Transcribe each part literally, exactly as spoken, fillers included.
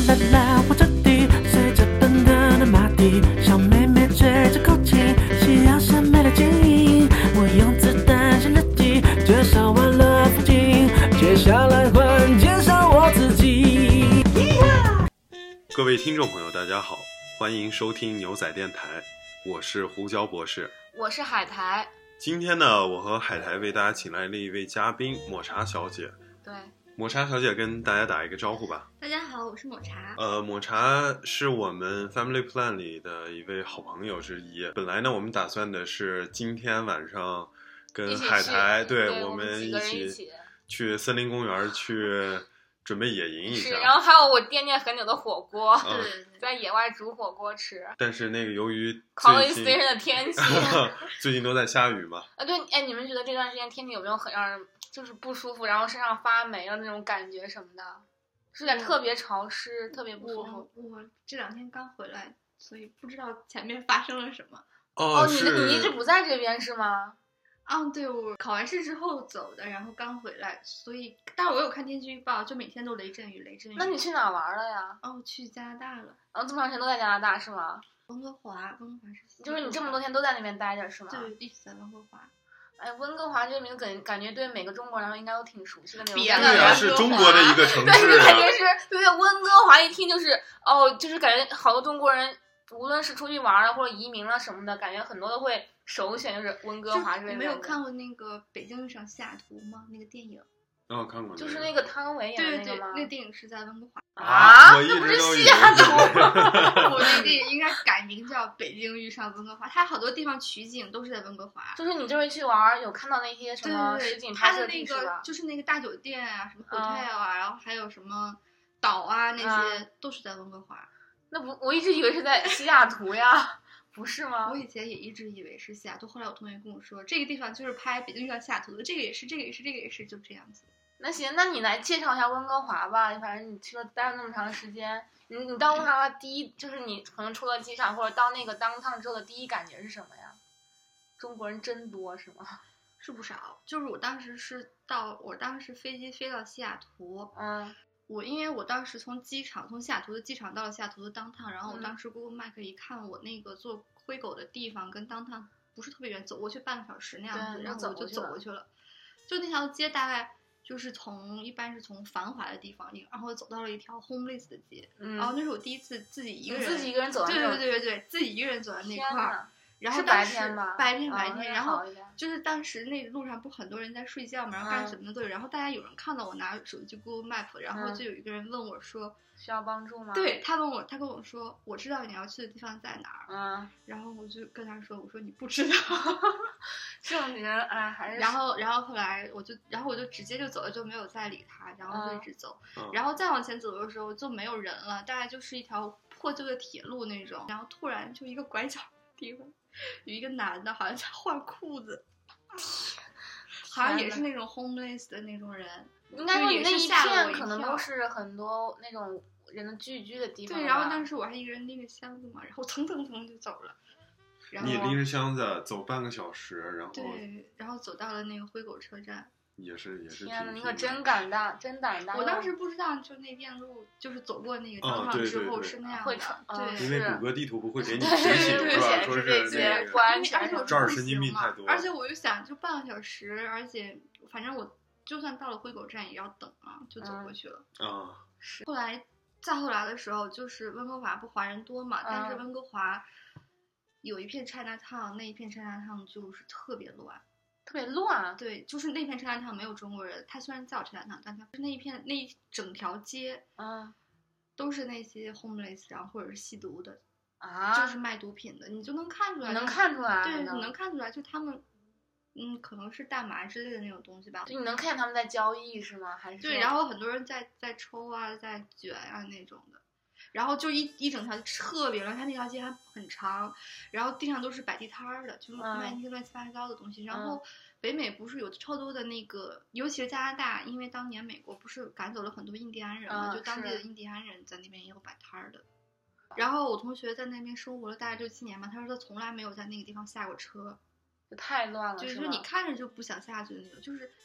啦啦，火车底随着奔腾的马蹄，小妹妹吹着口琴，夕阳下美的剪影。我用子弹写日记，介绍完了风景，接下来换介绍我自己。 各位听众朋友大家好，欢迎收听牛仔电台，我是胡椒博士， 我是海苔。 今天呢，我和海苔为大家请来了一位嘉宾，抹茶小姐。 对， 抹茶小姐跟大家打一个招呼吧。 大家好，我是抹茶。 呃，抹茶是我们 Family Plan 里的一位好朋友之一。本来呢，我们打算的是今天晚上跟海苔， 对我们一起起去森林公园去准备野营一下。 是，然后还有我惦念很久的火锅， 嗯、 在野外煮火锅吃。 但是那个由于最近的天气， 最近都在下雨嘛。 啊，对，哎，你们觉得这段时间天气有没有很让人就是不舒服，然后身上发霉了那种感觉什么的？是不是特别潮湿，嗯、特别不舒服？ 我我这两天刚回来，所以不知道前面发生了什么。 哦， 哦你你一直不在这边是吗？ 啊，对，我考完试之后走的，然后刚回来，所以，但是我有看天气预报，就每天都雷阵雨，雷阵雨。 那你去哪玩了呀？ 哦，去加拿大了。 然后这么长时间都在加拿大是吗？ 温哥华，温哥华是。 就是你这么多天都在那边待着是吗？ 对，一直在温哥华。 哎，温哥华这个名字感感觉对每个中国人应该都挺熟悉的那种。 别对啊，是中国的一个城市、啊。 对，感觉是对对，温哥华一听就是哦，就是感觉好多中国人，无论是出去玩了或者移民了什么的，感觉很多都会首选就是温哥华这边。 你没有看过那个《北京遇上西雅图》吗？那个电影。 哦，看过、那个。 就是那个汤唯演的那个吗？ 对对，那个电影是在温哥华。 啊， 我一直那不是都以西雅图为吗？ 我那电影应该改名叫《北京遇上温哥华》，它好多地方取景都是在温哥华。 就是你这回去玩有看到那些什么实景拍摄地是吧？ 它的那个就是那个大酒店啊，什么 hotel 啊，嗯、然后还有什么岛啊，那些、嗯、都是在温哥华。 那不，我一直以为是在西雅图呀。不是吗？ 我以前也一直以为是西雅图，后来我同学跟我说，这个地方就是拍《北京遇上西雅图》的，这个也是，这个也是，这个也是，就这样子。 那行，那你来介绍一下温哥华吧。反正你去了待了那么长时间，你你到温哥华第一就是你可能出了机场或者到那个downtown之后的第一感觉是什么呀？中国人真多是吗？ 是不少，就是我当时是到，我当时飞机飞到西雅图， 嗯。 我因为我当时从机场从西雅图的机场到了西雅图的 downtown， 然后我当时 Google Map 一看，我那个做灰狗的地方跟 downtown 不是特别远，走过去半个小时那样子，然后我就走过去了。就那条街大概就是从一般是从繁华的地方，然后走到了一条 homeless 的街， 嗯、 然后那是我第一次自己一个人， 自己一个人走， 对对对对对，自己一个人走在那块儿。然后是白天吧？ 白天白天， 哦、 然后就是当时那路上不很多人在睡觉嘛，然后干什么的都有，嗯、然后大家有人看到我拿手机 Google Map， 然后就有一个人问我说：“ 需要帮助吗？” 对，他问我，他跟我说：“我知道你要去的地方在哪儿。” 嗯， 然后我就跟他说：“我说你不知道。” 这种人哎，还是然后然后后来我就然后我就直接就走了，就没有再理他，然后就一直走， 嗯、 然后再往前走的时候就没有人了，大概就是一条破旧的铁路那种，然后突然就一个拐角的地方。有一个男的，好像在换裤子，好像也是那种 homeless 的那种人。 应该说你那一片可能都是很多那种人的聚居的地方。 对，然后当时我还一个人拎着箱子嘛，然后蹭蹭蹭就走了。然后你拎着箱子走半个小时，然后对，然后走到了那个灰狗车站。 也是也是天哪，你可真敢大，真胆大！ 我当时不知道，就那电路，就是走过那个地方之后是那样的， 哦、对, 对， 因为谷歌地图不会给你提醒是吧？说是这个不安全， 这儿神经病太多。 而且我就想，就半个小时，而且反正我就算到了灰狗站也要等啊，就走过去了。 啊、嗯， 是。后来再后来的时候，就是温哥华不华人多嘛， 嗯、 但是温哥华有一片 Chinatown， 那一片 Chinatown 就是特别乱。 特别乱， 对，就是那片 Chinatown 没有中国人，它虽然叫 Chinatown， 但它那一片那一整条街， 嗯， 都是那些 homeless， 然后或者是吸毒的， 啊， 就是卖毒品的，你就能看出来， 能看出来， 对，你能看出来，就他们，嗯，可能是大麻之类的那种东西吧， 就你能看见他们在交易是吗？还是对，然后很多人在在抽啊，在卷啊那种的。然后就一一整条特别乱，它那条街还很长，然后地上都是摆地摊儿的，就卖那些乱七八糟的东西。嗯、然后北美不是有超多的那个，尤其是加拿大，因为当年美国不是赶走了很多印第安人嘛， 嗯、 就当地的印第安人在那边也有摆摊儿的。然后我同学在那边生活了大概就七年嘛，他说他从来没有在那个地方下过车， 就太乱了， 就是说你看着就不想下去的那种，就是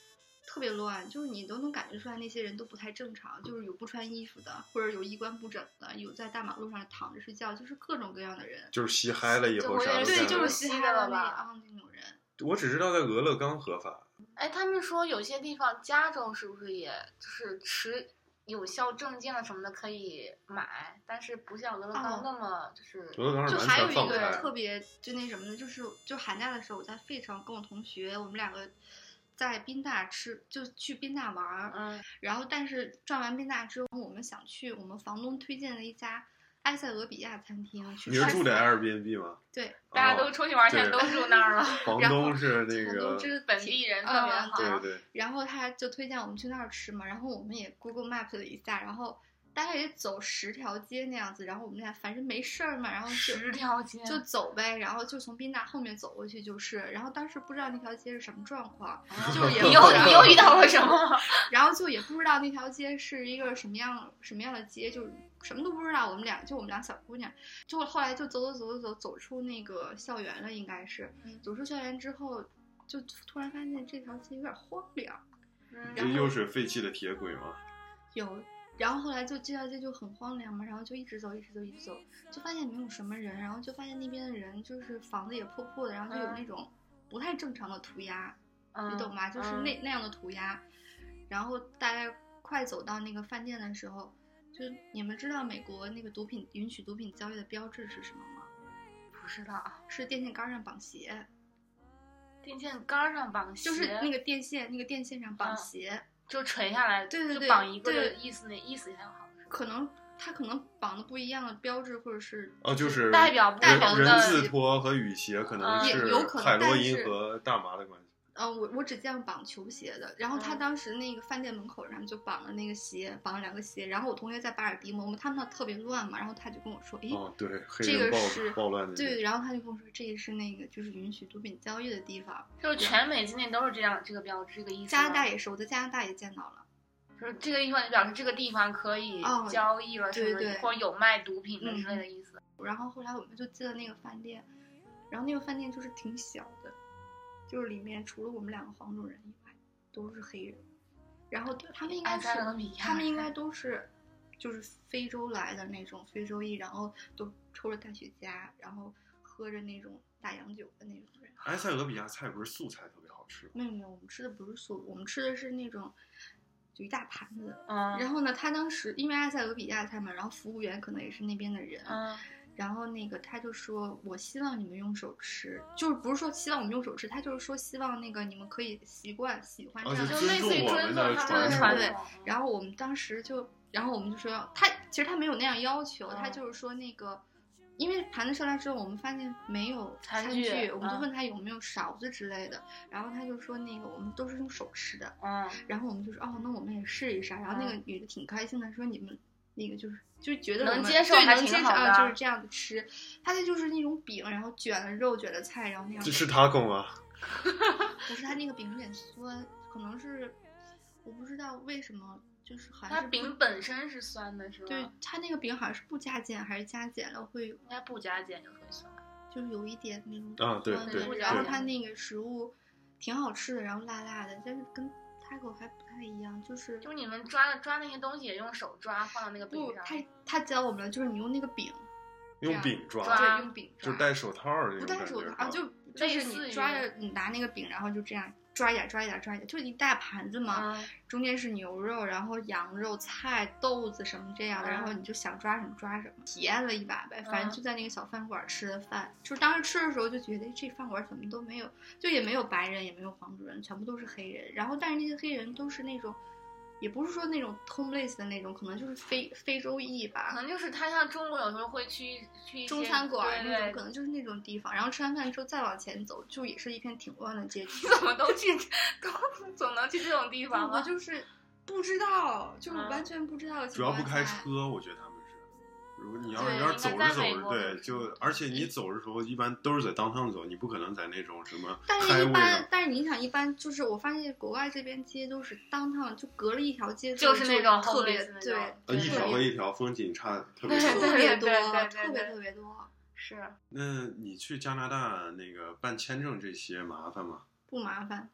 特别乱，就是你都能感觉出来那些人都不太正常，就是有不穿衣服的，或者有衣冠不整的，有在大马路上躺着睡觉，就是各种各样的人。 就是吸嗨了以后啥都对，就是吸嗨了吧啊那种人。 我只知道在俄勒冈合法。 哎，他们说有些地方，加州是不是也就是持有效证件了什么的可以买，但是不像俄勒冈那么就是。 俄勒冈是就还有一个完全放开。 特别就那什么的，就是就寒假的时候我在费城跟我同学，我们两个在宾大吃，就去宾大玩儿。 嗯。 然后但是转完宾大之后，我们想去我们房东推荐的一家埃塞俄比亚餐厅去。 你是住在 Airbnb 吗？ 对， 大家都出去玩前都住那儿了。 房东是那个本地人特别好。 对对。 然后他就推荐我们去那儿吃嘛，然后我们也 Google Map 了一下，然后大概也走十条街那样子，然后我们俩反正没事儿嘛，然后就十条街就走呗，然后就从宾大后面走过去就是，然后当时不知道那条街是什么状况，就也你又你又遇到了什么？ 然后就也不知道那条街是一个什么样什么样的街，就什么都不知道。我们俩就我们俩小姑娘，就后来就走走走走走走出那个校园了，应该是走出校园之后，就突然发现这条街有点荒凉。 这又是废弃的铁轨吗？ 有。然后后来就这条街就很荒凉嘛，然后就一直走一直走一直走，就发现没有什么人，然后就发现那边的人就是房子也破破的，然后就有那种不太正常的涂鸦，嗯、你懂吗？就是那、嗯、那样的涂鸦。然后大概快走到那个饭店的时候，就你们知道美国那个毒品允许毒品交易的标志是什么吗？ 不知道， 是电线杆上绑鞋。 电线杆上绑鞋， 就是那个电线，那个电线上绑鞋。嗯就垂下来， 对对对， 就绑一个的意思，那意思还好。 可能他可能绑的不一样的标志，或者是哦，就是代表代表人字拖和雨鞋，可能是海洛因和大麻的关系。 嗯、呃，我我只见过绑球鞋的，然后他当时那个饭店门口上就绑了那个鞋，绑了两个鞋，然后我同学在巴尔的摩，我们他们那特别乱嘛，然后他就跟我说，诶， 哦，对， 这个是暴乱的， 对，然后他就跟我说，这个是那个就是允许毒品交易的地方， 就是全美今年都是这样这个标志，这个意思。 加拿大也是，我在加拿大也见到了。 就是这个地方就表示这个地方可以交易了， 哦、对对， 或者有卖毒品的之类的意思、 嗯。然后后来我们就进了那个饭店，然后那个饭店就是挺小的，就是里面除了我们两个黄种人以外都是黑人，然后他们应该是他们应该都是就是非洲来的那种非洲裔，然后都抽着大雪茄，然后喝着那种大洋酒的那种人。 埃塞俄比亚菜不是素菜特别好吃吗？ 没有没有，我们吃的不是素，我们吃的是那种。就一大盘子， 嗯， 然后呢，他当时因为埃塞俄比亚菜嘛，然后服务员可能也是那边的人， 嗯， 然后那个他就说，我希望你们用手吃，就是不是说希望我们用手吃，他就是说希望那个你们可以习惯喜欢这样的， 就类似于尊重他们的传统。然后我们当时就，然后我们就说，他其实他没有那样要求， 嗯、 他就是说那个。因为盘子上来之后，我们发现没有餐具， 餐具我们就问他有没有勺子之类的，嗯、然后他就说那个我们都是用手吃的， 嗯， 然后我们就说哦，那我们也试一下，然后那个女的挺开心的，说你们那个就是就觉得我们能接受还挺好的， 啊，就是这样子吃，他那就是那种饼，然后卷了肉卷了菜，然后那样。 这是塔孔啊？ 不是，他那个饼有点酸，可能是我不知道为什么。就是好像它饼本身是酸的，是吧？ 对，它那个饼好像是不加碱还是加碱了会？应该不加碱就会酸， 就是有一点那种啊，对对对。 然后它那个食物挺好吃的，然后辣辣的，但是跟 taco 还不太一样，就是就是你们抓抓那些东西也用手抓，放到那个饼上。 不，他他教我们了，就是你用那个饼， 用饼抓， 对，用饼抓， 就戴手套那种不戴手套啊，就就是你抓着你拿那个饼，然后就这样。抓一点，抓一点，抓一点，就一大盘子嘛、嗯。中间是牛肉，然后羊肉、菜、豆子什么这样的、嗯，然后你就想抓什么抓什么。体验了一把呗，反正就在那个小饭馆吃的饭。嗯、就是当时吃的时候就觉得这饭馆怎么都没有，就也没有白人，也没有黄种人，全部都是黑人。然后但是那些黑人都是那种。也不是说那种 homeless 的那种，可能就是非非洲裔吧， 可能就是他像中国有时候会去去中餐馆那种，可能就是那种地方。然后吃完饭之后再往前走，就也是一片挺乱的街区。 怎么都去，都总能去这种地方？ 我就是不知道，就是完全不知道的情况下。 主要不开车，我觉得他们是。如果你要是要是走着走着，对，就而且你走的时候一般都是在downtown走，你不可能在那种什么。 但是，一般，但是你想，一般就是我发现国外这边街都是downtown，就隔了一条街， 就是那种特别对， 呃，一条和一条风景差特别特别多， 特别特别多。 是。 那你去加拿大那个办签证这些麻烦吗？ 不麻烦。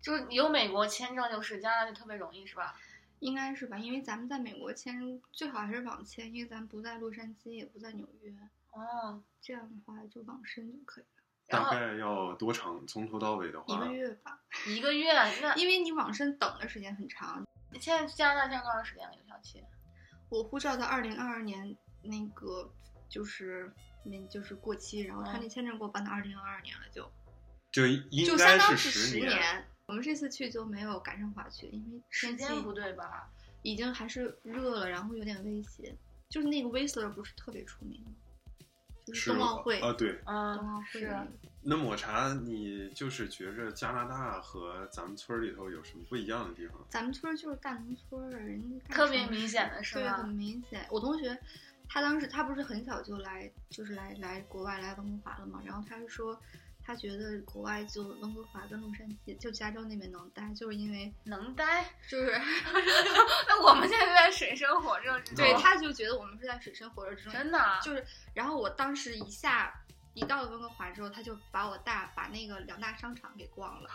就是有美国签证，就是加拿大就特别容易，是吧？ 应该是吧，因为咱们在美国签最好还是网签，因为咱不在洛杉矶，也不在纽约。 哦， 这样的话就网申就可以了。 大概要多长？从头到尾的话， 一个月吧。 一个月，那因为你网申等的时间很长。 现在加拿大现在多长时间了？有效期？ 我护照在二零二二年那个就是那就是过期，然后他那签证给我办到二零二二年了，就就应就该相当是十年。我们这次去就没有赶上滑雪，因为时间不对吧？ 已经还是热了，然后有点危险。就是那个 Whistler 不是特别出名吗？就是冬奥会啊，对， 嗯， 冬奥会是。 那抹茶，你就是觉着加拿大和咱们村里头有什么不一样的地方？ 咱们村就是大农村，人家特别明显的是吧？ 对，很明显。我同学他当时他不是很小就来，就是来来国外来温哥华了嘛，然后他是说。他觉得国外就温哥华跟洛杉矶，就加州那边能待，就是因为能待， 就是那我们现在就在水深火热之中。 对，他就觉得我们是在水深火热之中， 真的、啊。 就是，然后我当时一下一到了温哥华之后，他就把我大把那个两大商场给逛了。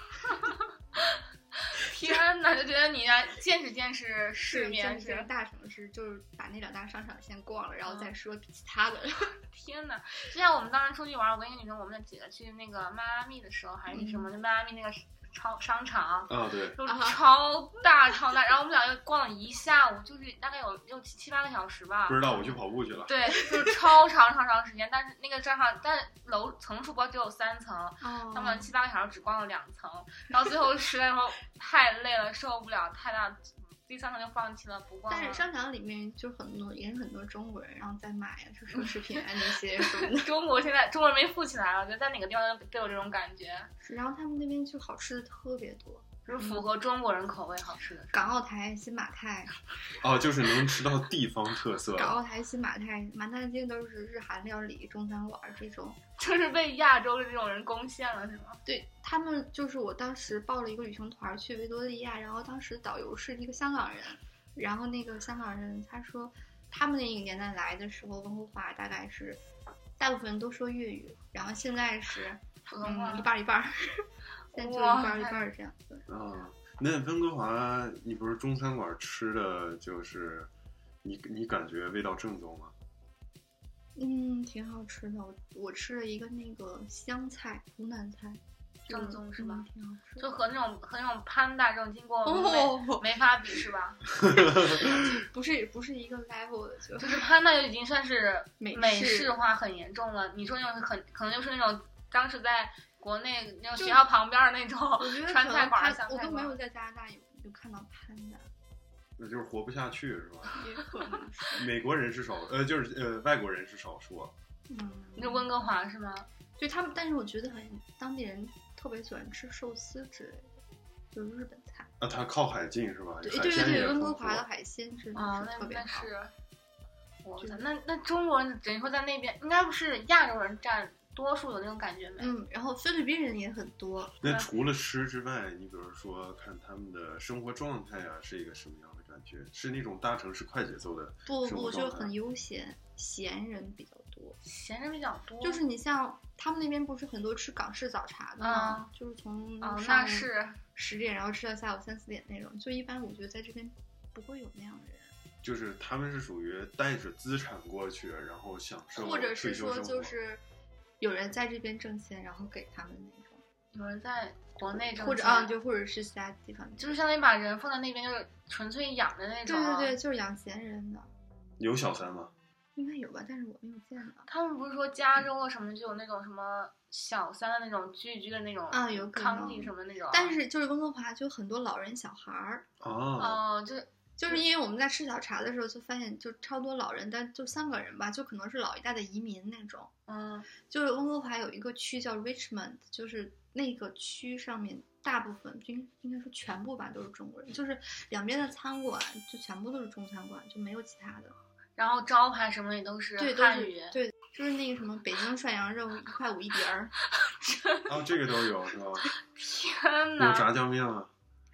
天哪，就觉得你啊见识见识世面， 是大城市，就是把那两大商场先逛了，然后再说其他的。 天哪！就像我们当时出去玩，我跟一个女生，我们几个去那个迈阿密的时候，还是什么，就迈阿密那个超商场啊，对， 就超大超大，然后我们俩又逛了一下午，就是大概有有七七八个小时吧。 不知道，我去跑步去了。 对，就是超长超长时间，但是那个商场，但楼层数不只有三层， 哦、 他们七八个小时只逛了两层，然后最后实在说太累了，受不了，太大。第三层就放弃了，不逛了。 但是商场里面就很多，也是很多中国人，然后在买啊，就奢侈品啊那些什么的。 中国现在中国人没富起来了，我觉得在哪个地方都有这种感觉。 是，然后他们那边就好吃的特别多， 就是符合中国人口味好吃的。 港澳台、新马泰。 哦，就是能吃到地方特色。 港澳台、新马泰，满大街都是日韩料理、中餐馆这种。 就是被亚洲的这种人攻陷了，是吗？ 对，他们就是我当时报了一个旅行团去维多利亚，然后当时导游是一个香港人，然后那个香港人他说，他们那个年代来的时候，温哥华大概是大部分人都说粤语，然后现在是嗯一半一半，现在就一半一半这样子。 啊，那温哥华你不是中餐馆吃的就是你你感觉味道正宗吗？ 嗯，挺好吃的。我我吃了一个那个湘菜，湖南菜， 正宗是吧？ 嗯、挺好吃， 就和那种和那种潘大这种经过美、 哦、 没法比是吧？ 不是不是一个 level 的，就就是潘大就已经算是美美式化很严重了。你说那种很可能就是那种当时在国内那种学校旁边的那种川菜馆、湘菜馆， 我都没有在加拿大有有看到潘大。 那就是活不下去是吧？ 也可能是。 美国人是少，呃，就是呃，外国人是少数。 嗯， 你是温哥华是吗？ 对他们，但是我觉得好像当地人特别喜欢吃寿司之类的，就是日本菜。 啊，它靠海近是吧？ 对对对对，温哥华的海鲜真的是特别好。 是，我操，那那中国人等于说在那边应该不是亚洲人占多数，有那种感觉没？ 嗯，然后菲律宾人也很多。 那除了吃之外，你比如说看他们的生活状态啊，是一个什么样的感觉？是那种大城市快节奏的不不，就很悠闲，闲人比较多。 闲人比较多， 就是你像他们那边不是很多吃港式早茶的吗？嗯、就是从哦那是十点，然后吃到下午三四点那种。就一般我觉得在这边不会有那样的人。 就是他们是属于带着资产过去，然后享受， 或者是说就是有人在这边挣钱，然后给他们那种。 有人在国内挣钱， 或者啊，就或者是其他地方， 就是相当于把人放在那边，就是纯粹养的那种。 对对对，就是养闲人的。 有小三吗？ 应该有吧，但是我没有见到。 他们不是说加州啊什么就有那种什么小三的那种聚居的那种啊，有康帝什么那种、啊。 但是就是温哥华就很多老人小孩儿。 哦。 哦，就。 就是因为我们在吃早茶的时候就发现就超多老人，但就三个人吧，就可能是老一代的移民那种。 嗯， 就是温哥华有一个区叫 Richmond， 就是那个区上面大部分应应该说全部吧都是中国人，就是两边的餐馆就全部都是中餐馆，就没有其他的。 然后招牌什么也都是汉语， 对，就是那个什么北京涮羊肉一块五一碟儿。 哦，这个都有是吧？ 天哪！ 有炸酱面啊。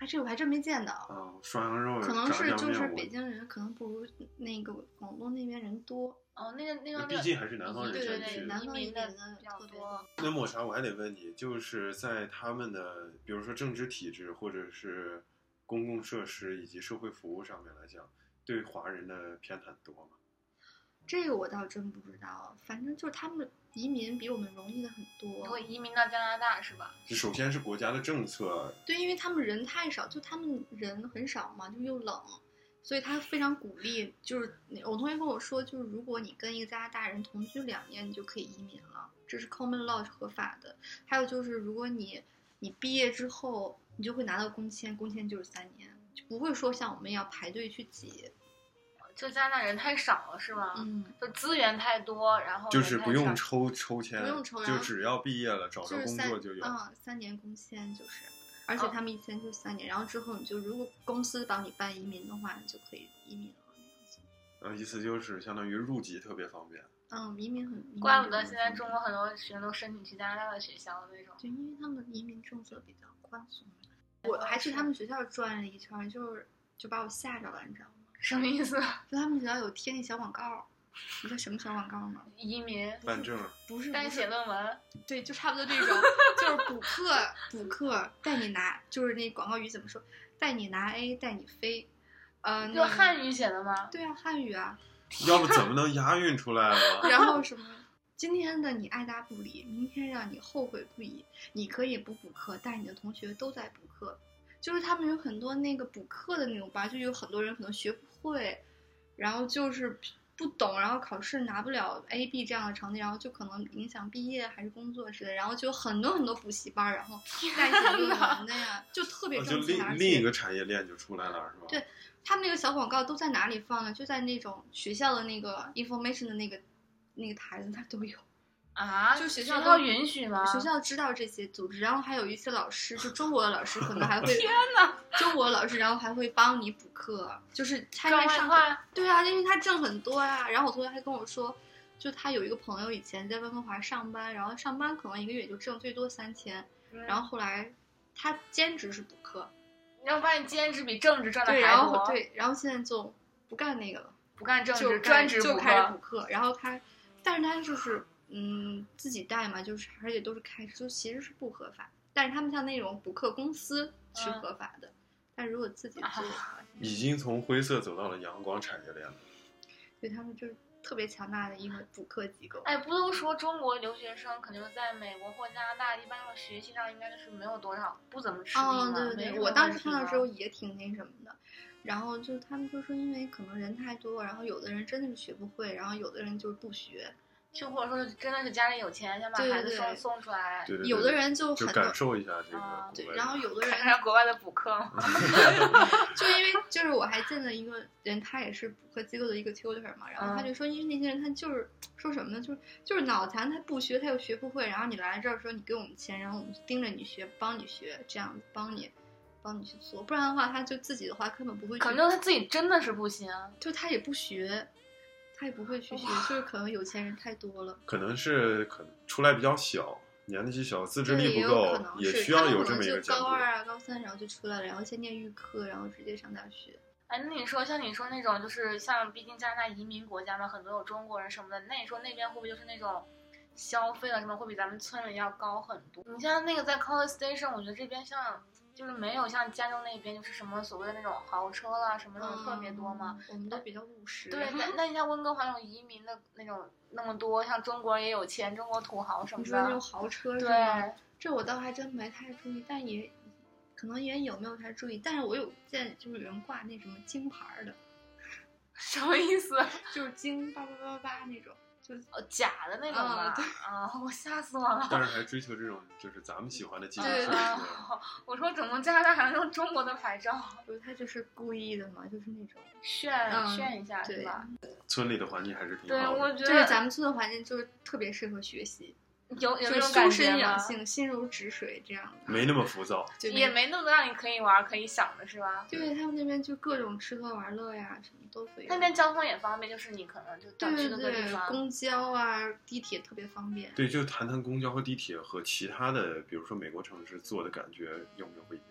还这我还真没见到。 哦，涮羊肉可能是就是我北京人可能不如那个广东那边人多。 哦，那个那个， 毕竟还是南方人对对先去对，南方移民的比较多。 那抹茶，我还得问你，就是在他们的比如说政治体制或者是公共设施以及社会服务上面来讲，对华人的偏袒多吗？ 这个我倒真不知道，反正就是他们移民比我们容易的很多。 会移民到加拿大是吧？ 首先是国家的政策。 对，因为他们人太少，就他们人很少嘛，就又冷，所以他非常鼓励。就是我同学跟我说，就是如果你跟一个加拿大人同居两年，你就可以移民了，这是 common law 是合法的。还有就是，如果你你毕业之后，你就会拿到工签，工签就是三年，就不会说像我们要排队去挤。 就加拿大人太少了是吗？ 嗯， 就资源太多，然后就是不用抽抽签， 不用抽， 就只要毕业了找着工作就有。 嗯，三年工签就是，而且他们一签就三年，然后之后你就如果公司帮你办移民的话，你就可以移民了那样子。 呃，意思就是相当于入籍特别方便。 嗯，移民很。移民怪不得现在中国很多学生都申请去加拿大的学校那种。 对，因为他们的移民政策比较宽松。我还去他们学校转了一圈，就是就把我吓着了，你知道吗？ 什么意思？ 就他们学校有贴那小广告，你知道什么小广告吗？ 移民办证不是带写论文， 对，就差不多这种，就是补课补课带你拿，就是那广告语怎么说？带你拿 A， 带你飞，呃， 就汉语写的吗？ 对啊，汉语啊。 要不怎么能押韵出来了？ 然后什么？今天的你爱答不理，明天让你后悔不已。你可以不补课，但你的同学都在补课。就是他们有很多那个补课的那种班，就有很多人可能学不会，然后就是不懂，然后考试拿不了 A B 这样的成绩，然后就可能影响毕业还是工作之类的，然后就有很多很多补习班，然后带写论文的呀，就特别挣钱、 哦、就另另一个产业链就出来了，是吧？ 对，他们那个小广告都在哪里放呢？就在那种学校的那个 information 的那个那个台子，它都有。 啊， 就学校都允许吗？ 学校知道这些组织，然后还有一些老师，就中国的老师可能还会天哪， 中国老师，然后还会帮你补课，就是他因为上课， 对啊，因为他挣很多呀、啊。然后我同学还跟我说，就他有一个朋友以前在温哥华上班，然后上班可能一个月就挣最多三千、嗯，然后后来他兼职是补课， 然后发现兼职比正职赚的还多，然后多， 对，然后现在就不干那个了， 不干正职， 专职就开始补课，然后他，但是他就是。嗯，自己带嘛，就是而且都是开始，就其实是不合法。但是他们像那种补课公司是合法的，嗯、但如果自己做的话， 已经从灰色走到了阳光产业链了。 对，他们就是特别强大的一个补课机构。 哎，不都说中国留学生肯定在美国或加拿大，一般说学习上应该就是没有多少，不怎么吃力嘛。 哦，对对对，我当时看到的时候也挺那什么的。然后就他们就说，因为可能人太多，然后有的人真的是学不会，然后有的人就是不学。 就或者说真的是家里有钱，想把孩子送对对对送出来， 对对对有的人就就很感受一下这个、 啊， 对，然后有的人看看国外的补课， 就因为就是我还见了一个人，他也是补课机构的一个 tutor 嘛，然后他就说，因为那些人他就是说什么呢，就是就是脑残，他不学他又学不会，然后你来这儿说你给我们钱，然后我们盯着你学，帮你学，这样帮你帮你去做，不然的话他就自己的话根本不会去， 可能他自己真的是不行， 就他也不学。他也不会去学，就是可能有钱人太多了， 可能是可能出来比较小，年纪小，自制力不够， 也需要有这么一个角度。高二啊、高三，然后就出来了，然后先念预科，然后直接上大学。 哎，那你说像你说那种，就是像毕竟加拿大移民国家嘛，很多有中国人什么的，那你说那边会不会就是那种消费了什么会比咱们村里要高很多？你像那个在 College Station， 我觉得这边像。就是没有像加州那边就是什么所谓的那种豪车啦什么那种特别多嘛、 嗯，我们都比较务实。 对，那那你像温哥华那种移民的那种那么多，像中国也有钱，中国土豪什么的。 你说那种豪车是吗？对，这我倒还真没太注意，但也可能也有没有太注意。但是我有见就是有人挂那什么金牌的， 什么意思？ 就是金八八八八那种。就哦，假的那种吧，啊、哦，我吓死我了。 但是还追求这种就是咱们喜欢的技术。 对对对。 我说怎么加拿大还能用中国的牌照？ 不是，他就是故意的嘛，就是那种炫、嗯、炫一下，是吧？ 村里的环境还是挺好的。对，我觉得对咱们村的环境就是特别适合学习。 有有那种修身养性、心如止水这样的， 没那么浮躁， 也没那么让你可以玩、可以想的是吧？ 对，他们那边就各种吃喝玩乐呀，什么都可以。 那边交通也方便，就是你可能就到去各个地方， 公交啊、地铁特别方便。 对，就谈谈公交和地铁和其他的，比如说美国城市坐的感觉有没有不一样？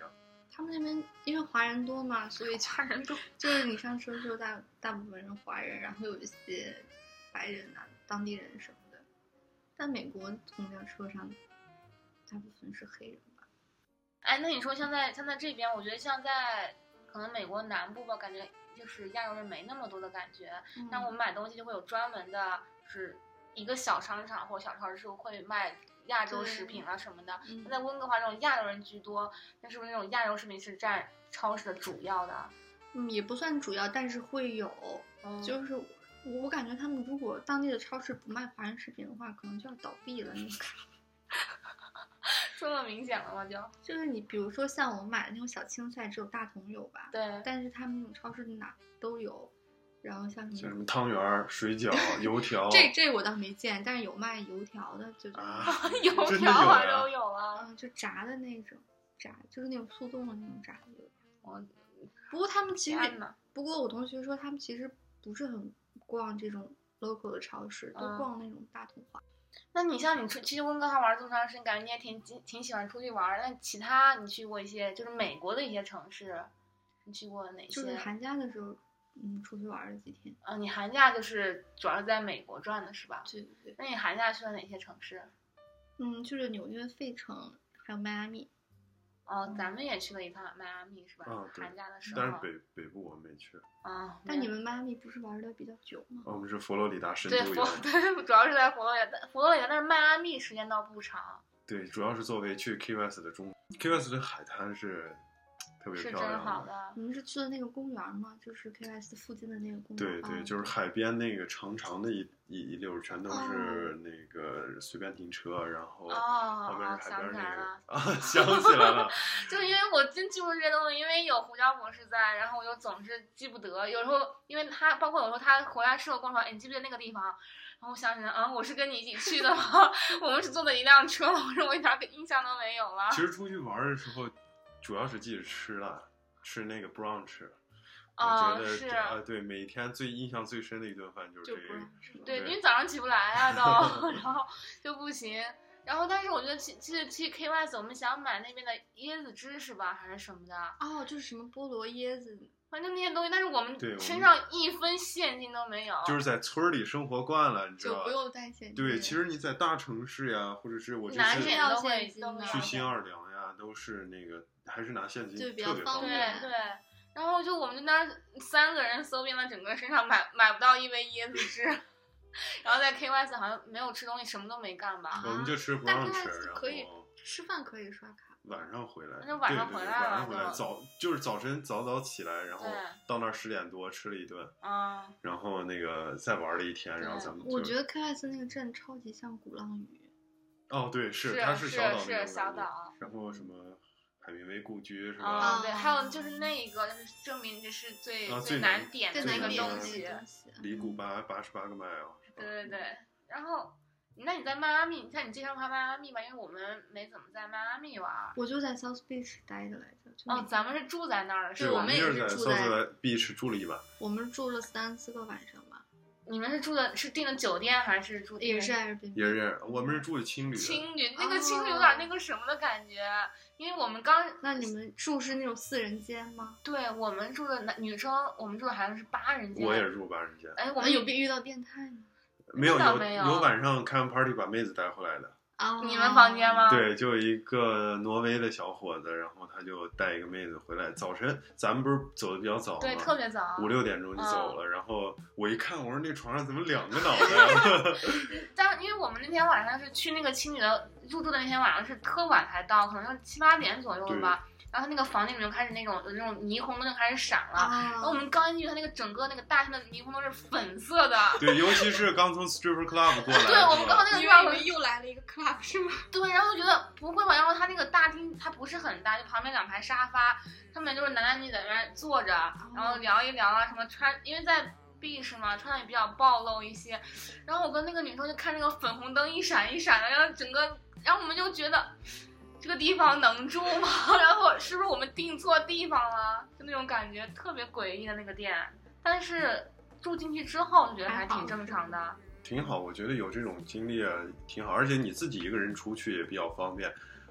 他们那边因为华人多嘛，所以华人多， 就是你上车之后大大部分人华人，然后有一些白人啊、当地人什么的。但美国公交车上大部分是黑人吧？ 哎，那你说像在像在这边，我觉得像在可能美国南部吧，感觉就是亚洲人没那么多的感觉。 嗯、 那我们买东西就会有专门的，是一个小商场或者小超市会卖亚洲食品啊什么的。那、嗯、在温哥华这种亚洲人居多，那是不是那种亚洲食品是占超市的主要的？ 嗯，也不算主要，但是会有。嗯、就是我感觉他们如果当地的超市不卖华人食品的话，可能就要倒闭了那个。 这么明显了吗？就就是你比如说像我买的那种小青菜，只有大同有吧？ 对。 但是他们那种超市哪都有，然后像什么像什么汤圆、水饺、油条， 这这我倒没见，但是有卖油条的，就啊， 油条啊都有啊， 嗯，就炸的那种，炸就是那种速冻的那种炸的油条。 哦， 不过他们其实，不过我同学说他们其实不是很逛这种 local 的超市，都逛那种大同华。 嗯，那你像你出，其实温哥华玩这么长时间，感觉你也挺挺喜欢出去玩。那其他你去过一些，就是美国的一些城市，你去过哪些？ 就是寒假的时候，嗯，出去玩了几天。 啊，你寒假就是主要是在美国转的是吧？ 对对对。 那你寒假去了哪些城市？ 嗯，去了纽约、费城，还有迈阿密。 哦，咱们也去了一趟迈阿密是吧？ 啊， 寒假的时候。 但是北北部我没去。 啊， 但你们迈阿密不是玩的比较久吗？ 我们是佛罗里达深度游。 对，对，主要是在佛罗里达，佛罗里达，但是迈阿密时间倒不长。 对，主要是作为去 Key West 的中 ，Key West 的海滩是特别漂亮的。 是真好的。 你们是去的那个公园吗？就是 Key West 附近的那个公园。 对对，就是海边那个长长的一一一溜，全都是那个随便停车，然后后边是海边那个啊，想起来了。 就是因为我真记不住这些东西，因为有胡椒博士在，然后我就总是记不得。有时候因为他，包括有时候他回来事后跟我说，哎，你记不记得那个地方？然后我想起来，啊，我是跟你一起去的吗？我们是坐的一辆车，我说我一点印象都没有了。 其实出去玩的时候，主要是记着吃了，吃那个 brunch。 啊、 我觉得是啊，对，每天最印象最深的一顿饭就是这个。 对，因为早上起不来啊都，然后就不行。然后，但是我觉得去其实去 Key West， 我们想买那边的椰子汁是吧，还是什么的？ 哦，就是什么菠萝椰子， 反正那些东西，但是我们身上一分现金都没有。 就是在村里生活惯了，你知道吧？ 就不用带现金。 对，其实你在大城市呀，或者是我这次要现金去新奥尔良呀，都是那个还是拿现金就比较方便。对对。然后就我们就那三个人搜遍了整个身上买买不到一杯椰子汁，然后在 Key West 好像没有吃东西，什么都没干吧。 啊、我们就吃不让吃，然后可以吃饭可以刷卡。 晚上回来， 那就晚上回来了。 晚上回来早就是早晨早早起来，然后到那儿十点多吃了一顿， 啊， 然后那个再玩了一天，然后咱们。 我觉得 Key West 那个镇超级像鼓浪屿。 哦，对， 是它是小岛， 是小岛， 然后什么。海明威故居是吧？ 啊、哦，对，还有就是那个，就是证明这是最、 啊、 最难点的那个东西， 离古巴八十八个迈啊。 对对对，然后，那你在迈阿密，你看你介绍下迈阿密吧，因为我们没怎么在迈阿密玩。 我就在 South Beach 待着来着。 哦，咱们是住在那儿的， 是我们也是住在 South Beach 住了一晚。 我们住了三四个晚上吧。 你们是住的是订的酒店还是住？ 也是 Airbnb。 也是，我们是住的青旅。 青旅那个青旅有点那个什么的感觉。哦，因为我们刚， 那你们住是那种四人间吗？ 对，我们住的男女生，我们住的好像是八人间。 我也是住八人间。 哎，我们有遇到变态吗？ 没有，有没有有晚上开完 party 把妹子带回来的。 啊， 你们房间吗？ 对，就有一个挪威的小伙子，然后他就带一个妹子回来。早晨咱们不是走的比较早吗？ 对，特别早， 五六点钟就走了。嗯、然后我一看，我说那床上怎么两个脑袋？ 当因为我们那天晚上是去那个青旅的入住的那天晚上是特晚才到，可能是七八点左右了吧。然后他那个房间里面开始那种那种霓虹灯就开始闪了， 啊、 然后我们刚进去，他那个整个那个大厅的霓虹都是粉色的。 对，尤其是刚从 stripper club 过来。 对，我们刚刚那个 club 又来了一个 club 是吗？ 对，然后觉得不会吧，然后他那个大厅它不是很大，就旁边两排沙发，他们就是男男女在那边坐着，然后聊一聊啊什么穿，因为在 beach 嘛，穿的也比较暴露一些。然后我跟那个女生就看那个粉红灯一闪一闪的，然后整个，然后我们就觉得。这个地方能住吗？然后是不是我们订错地方了？就那种感觉特别诡异的那个店，但是住进去之后就觉得还挺正常的。 挺好，我觉得有这种经历啊挺好，而且你自己一个人出去也比较方便。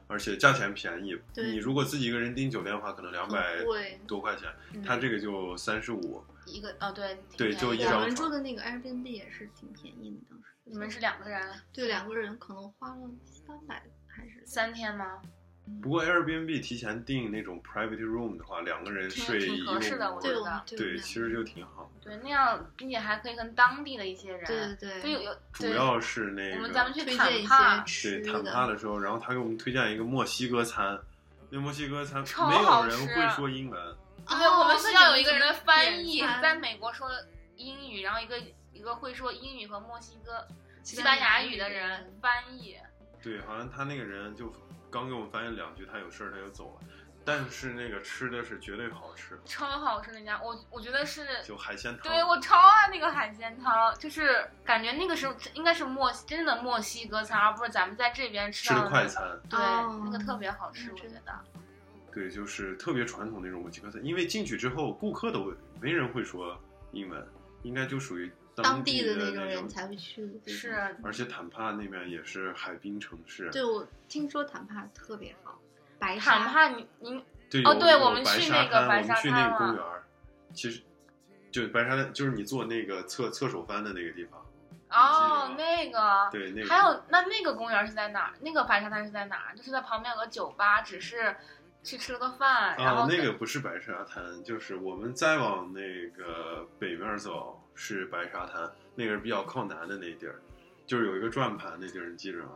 而且价钱便宜。 对， 你如果自己一个人订酒店的话，可能两百多块钱，他这个就三十五一个哦，对对，就一张床。 我们住的那个 Airbnb 也是挺便宜的，当时。 你们是两个人？ 对，两个人可能花了三百还是三天吗？ 不过 Airbnb 提前订那种 private room 的话，两个人睡一合适的，我觉得。 对，其实就挺好。 对，那样并且还可以跟当地的一些人， 对对对，有有。 主要是那个我们咱们去推坦帕， 对坦帕的时候，然后他给我们推荐一个墨西哥餐，那墨西哥餐超没有好吃人会说英文， 对，我们需要有一个人翻译，在美国说英语，然后一个一个会说英语和墨西哥、西班牙语的人翻译。 对，好像他那个人就刚给我们翻译两句，他有事儿他就走了。但是那个吃的是绝对好吃， 超好吃那家，我我觉得是就海鲜汤。 对，我超爱那个海鲜汤，就是感觉那个是应该是墨真的墨西哥餐，而不是咱们在这边吃的快餐。 对， 哦、 那个特别好吃，我觉得。 对，就是特别传统那种墨西哥餐，因为进去之后顾客都没人会说英文，应该就属于当地的那种人才会去的。 是， 而且坦帕那边也是海滨城市。 对，我听说坦帕特别好。白坦帕，你你对哦，对，我们去那个白沙滩， 我们去那个公园，其实就白沙滩，就是你坐那个侧侧手翻的那个地方。 哦，那个， 对，那个。 还有那那个公园是在哪儿？那个白沙滩是在哪儿？就是在旁边有个酒吧，只是去吃了个饭。然后啊，那个不是白沙滩，就是我们再往那个北面走是白沙滩，那个是比较靠南的那地儿，就是有一个转盘那地儿，你记着吗？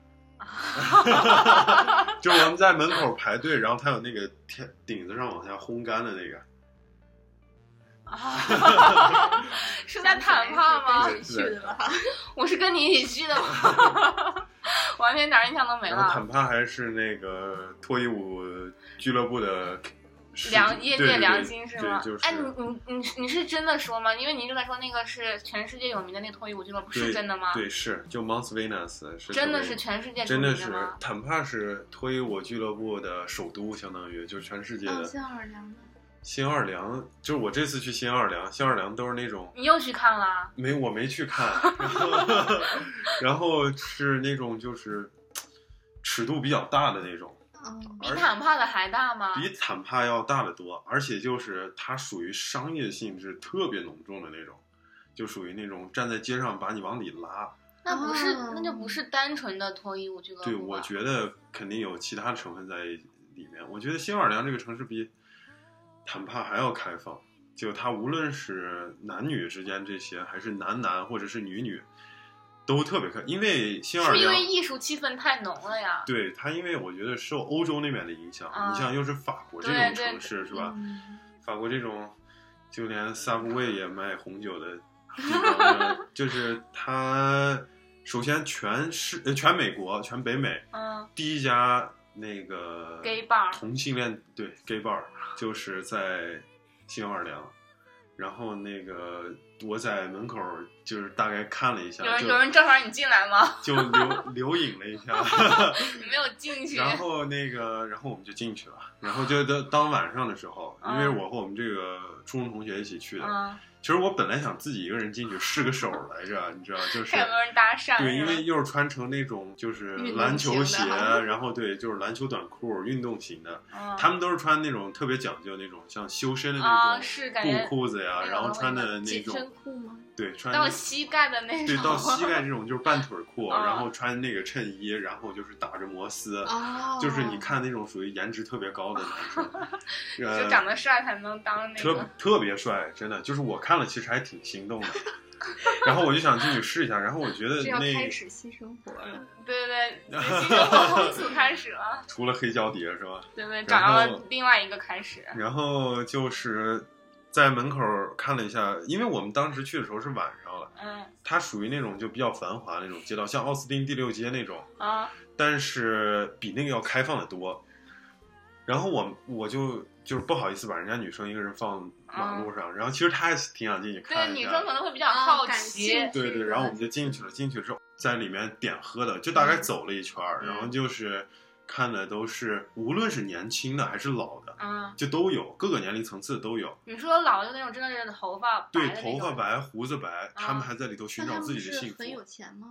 就是我们在门口排队，然后它有那个天顶子上往下烘干的那个。 啊，是在坦帕吗？ 去的吧？ 我是跟你一起去的吗？完全一点印象都没了。 然后坦帕还是那个脱衣舞俱乐部的良业界良心是吗？ 就是、 哎，你你你你是真的说吗？因为您正在说那个是全世界有名的那个脱衣舞俱乐部，是真的吗？ 对，是就 Mount Venus 是真的是全世界真的是坦帕是脱衣舞俱乐部的首都，相当于就是全世界的。 哦、新奥尔良的。 新奥尔良就是我这次去新奥尔良，新奥尔良都是那种。 你又去看了？ 没，我没去看。然后，然后是那种就是尺度比较大的那种。 比坦帕的还大吗？ 比坦帕要大得多，而且就是它属于商业性质特别浓重的那种，就属于那种站在街上把你往里拉。 那不是，那就不是单纯的脱衣舞俱乐部。 对，我觉得肯定有其他的成分在里面。我觉得新奥尔良这个城市比坦帕还要开放，就它无论是男女之间这些，还是男男或者是女女。都特别开，因为新奥尔良是因为艺术气氛太浓了呀。 对它，因为我觉得受欧洲那边的影响，啊、你像又是法国这种城市， 对对是吧？ 嗯、 法国这种，就连萨布卫也卖红酒的地方，就是它首先全是呃全美国全北美， 嗯， 第一家那个 gay bar 同性恋对 gay bar 就是在新奥尔良。然后那个我在门口就是大概看了一下， 有人有人正好你进来吗？ 就留留影了一下， 你没有进去。 然后那个，然后我们就进去了。然后就当当晚上的时候，因为我和我们这个初中同学一起去的。 嗯、 其实我本来想自己一个人进去试个手来着，你知道，就是看有没有人搭讪。 对，因为又是穿成那种就是篮球鞋，然后对，就是篮球短裤，运动型的。 嗯、 他们都是穿那种特别讲究那种像修身的那种布裤子呀，然后穿的那种紧身裤吗？ 对，穿到膝盖的那种。 对，到膝盖这种就是半腿裤，然后穿那个衬衣，然后就是打着摩丝， 哦、 就是你看那种属于颜值特别高的男生， 呃、就长得帅才能当那个。特特别帅，真的，就是我看了其实还挺心动的。然后我就想进去试一下，然后我觉得那要开始新生活了。 对对对，新生活从此开始了。 除了黑胶碟是吧？ 对对，找到了另外一个开始。 然后就是在门口看了一下，因为我们当时去的时候是晚上了， 嗯， 它属于那种就比较繁华那种街道，像奥斯汀第六街那种啊， 但是比那个要开放的多。然后我我就就是不好意思把人家女生一个人放马路上，嗯、然后其实她也挺想进去看一下， 对，女生可能会比较好奇， 哦、 对对，然后我们就进去了。进去之后在里面点喝的，就大概走了一圈， 嗯、 然后就是看的都是无论是年轻的还是老的， 嗯， 就都有，各个年龄层次都有。 你说老的那种，真的是头发白对，头发白，胡子白， 嗯、 他们还在里头寻找自己的幸福。 很有钱吗？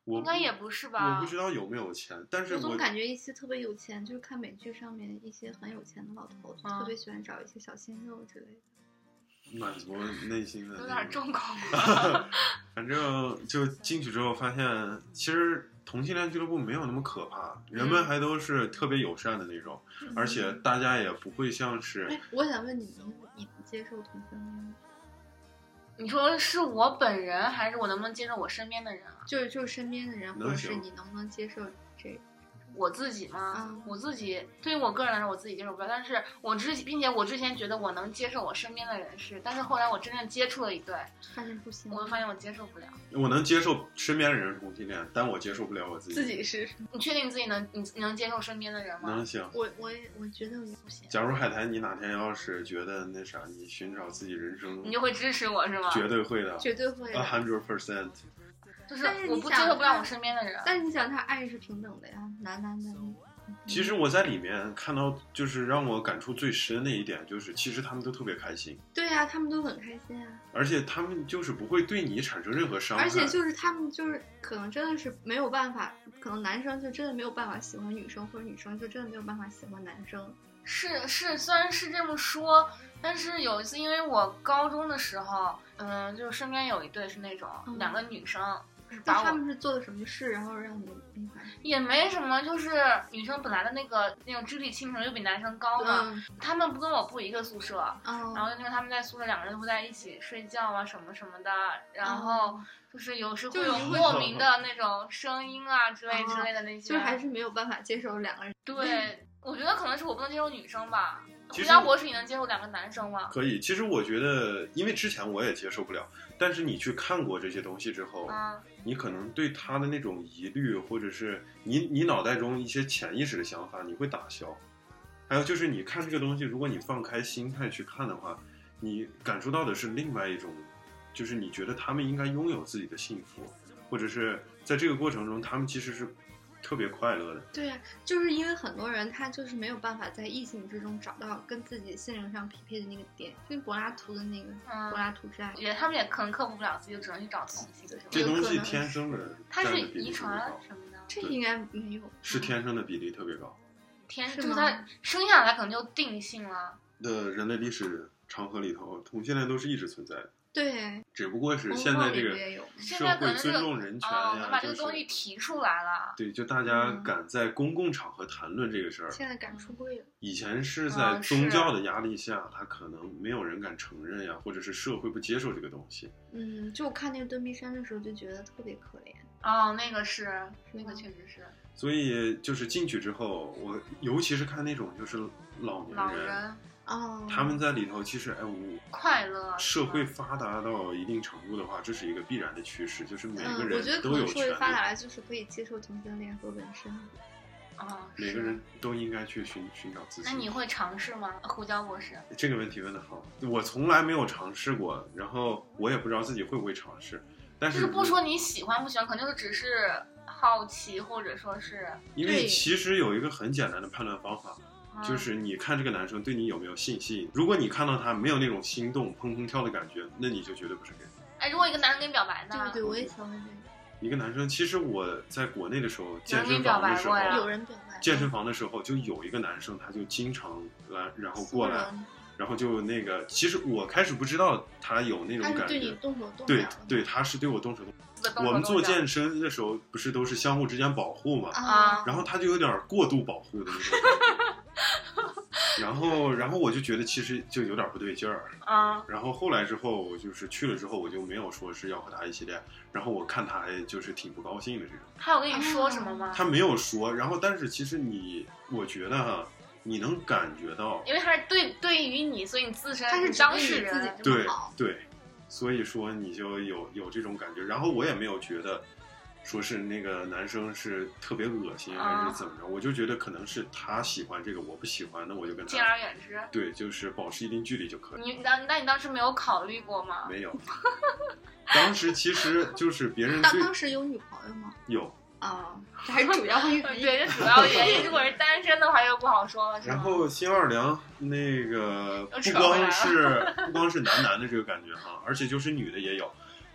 应该也不是吧？ 我不知道有没有钱，但是我总感觉一些特别有钱，就是看美剧上面一些很有钱的老头子，嗯、特别喜欢找一些小鲜肉之类的， 满足内心的。 有点重口。 反正就进去之后发现，其实同性恋俱乐部没有那么可怕，人们还都是特别友善的那种，嗯、而且大家也不会像是。 哎，我想问你，你能接受同性恋吗？ 你说是我本人，还是我能不能接受我身边的人啊？ 就是就是身边的人，或者是你能不能接受这？ 我自己吗？ 嗯、 我自己对于我个人来说，我自己接受不了。但是我之并且我之前觉得我能接受我身边的人士，但是后来我真正接触了一对， 发现不行， 我发现我接受不了。 我能接受身边的人是同性恋，但我接受不了我自己。 自己是？ 你确定自己能你你能接受身边的人吗？ 能行。 我我也我觉得我也不行。 假如海苔，你哪天要是觉得那啥，你寻找自己人生， 你就会支持我是吗？ 绝对会的， 绝对会 ，a hundred percent。 就是我不接受不了我身边的人。 但是你想，他爱是平等的呀，男男男女。 其实我在里面看到，就是让我感触最深的一点，就是其实他们都特别开心。 对呀、啊，他们都很开心啊。 而且他们就是不会对你产生任何伤害。 而且就是他们就是可能真的是没有办法，可能男生就真的没有办法喜欢女生，或者女生就真的没有办法喜欢男生。 是是，虽然是这么说，但是有一次，因为我高中的时候，嗯，就是身边有一对是那种、嗯、两个女生。 那他们是做了什么事，然后让你明白？ 也没什么，就是女生本来的那个那种肢体倾城就比男生高嘛。嗯、他们不跟我住一个宿舍， 哦、 然后因为他们在宿舍两个人都会在一起睡觉啊什么什么的，然后就是有时会有莫名的那种声音啊之类之类的那些， 就还是没有办法接受两个人。 对，我觉得可能是我不能接受女生吧。胡家博士，你能接受两个男生吗？ 可以。其实我觉得，因为之前我也接受不了，但是你去看过这些东西之后， 嗯、 你可能对他的那种疑虑，或者是你你脑袋中一些潜意识的想法，你会打消。还有就是你看这个东西，如果你放开心态去看的话，你感受到的是另外一种，就是你觉得他们应该拥有自己的幸福，或者是在这个过程中，他们其实是特别快乐的。 对呀、啊，就是因为很多人他就是没有办法在异性之中找到跟自己心灵上匹配的那个点，就柏拉图的那个、嗯、柏拉图之爱， 也他们也可能克服不了自己，就只能去找同性。 这东西天生的， 它是遗传什么的， 这应该没有， 是天生的比例特别高。 天生就是他生下来可能就定性了。 的人类历史长河里头，同性恋都是一直存在的。 对， 只不过是现在这个社会尊重人权呀， 能把这个东西提出来了。 对，就大家敢在公共场合谈论这个事儿。 现在敢出柜了。 以前是在宗教的压力下，他可能没有人敢承认呀，或者是社会不接受这个东西。 嗯，就我看那个敦碧山的时候，就觉得特别可怜。 哦，那个是，那个确实是。 所以就是进去之后，我尤其是看那种就是老年人。 老人。 哦， 他们在里头其实哎，我快乐。 社会发达到一定程度的话，这是一个必然的趋势，就是每个人都有权利。 嗯、我觉得可能社会发达了，就是可以接受同性恋和纹身。 哦， 每个人都应该去寻寻找自己。 那你会尝试吗，胡椒博士？ 这个问题问得好，我从来没有尝试过，然后我也不知道自己会不会尝试。但是就是不说你喜欢不喜欢，可能就是只是好奇，或者说是因为其实有一个很简单的判断方法。就是你看这个男生对你有没有性吸引，如果你看到他没有那种心动砰砰跳的感觉，那你就绝对不是 gay。 哎，如果一个男生跟你表白呢？ 对对，我也想问这个。 一个男生，其实我在国内的时候，健身房的时候， 有人表白。 健身房的时候就有一个男生，他就经常来，然后过来，然后就那个，其实我开始不知道他有那种感觉， 他是对你动手动对对，他是对我动手动。我们做健身的时候，不是都是相互之间保护嘛？ 啊， 然后他就有点过度保护的那种感觉。然后，然后我就觉得其实就有点不对劲儿啊。 然后后来之后，我就是去了之后，我就没有说是要和他一起练。然后我看他还就是挺不高兴的这种。 他有跟你说什么吗？ 他没有说。然后，但是其实你，我觉得哈，你能感觉到， 因为他是对对于你，所以你自身他是当事人， 自己对对，所以说你就有有这种感觉。然后我也没有觉得。说是那个男生是特别恶心还是怎么着、啊、我就觉得可能是他喜欢这个我不喜欢，那我就跟他敬而远之， 对，就是保持一定距离就可以。 你当那你当时没有考虑过吗？ 没有。当时其实就是别人当当时有女朋友吗？ 有啊，这还是主要原因。 对，这主要原因。如果是单身的话又不好说了。 然后新奥尔良那个不光是不光是男男的这个感觉哈，而且就是女的也有。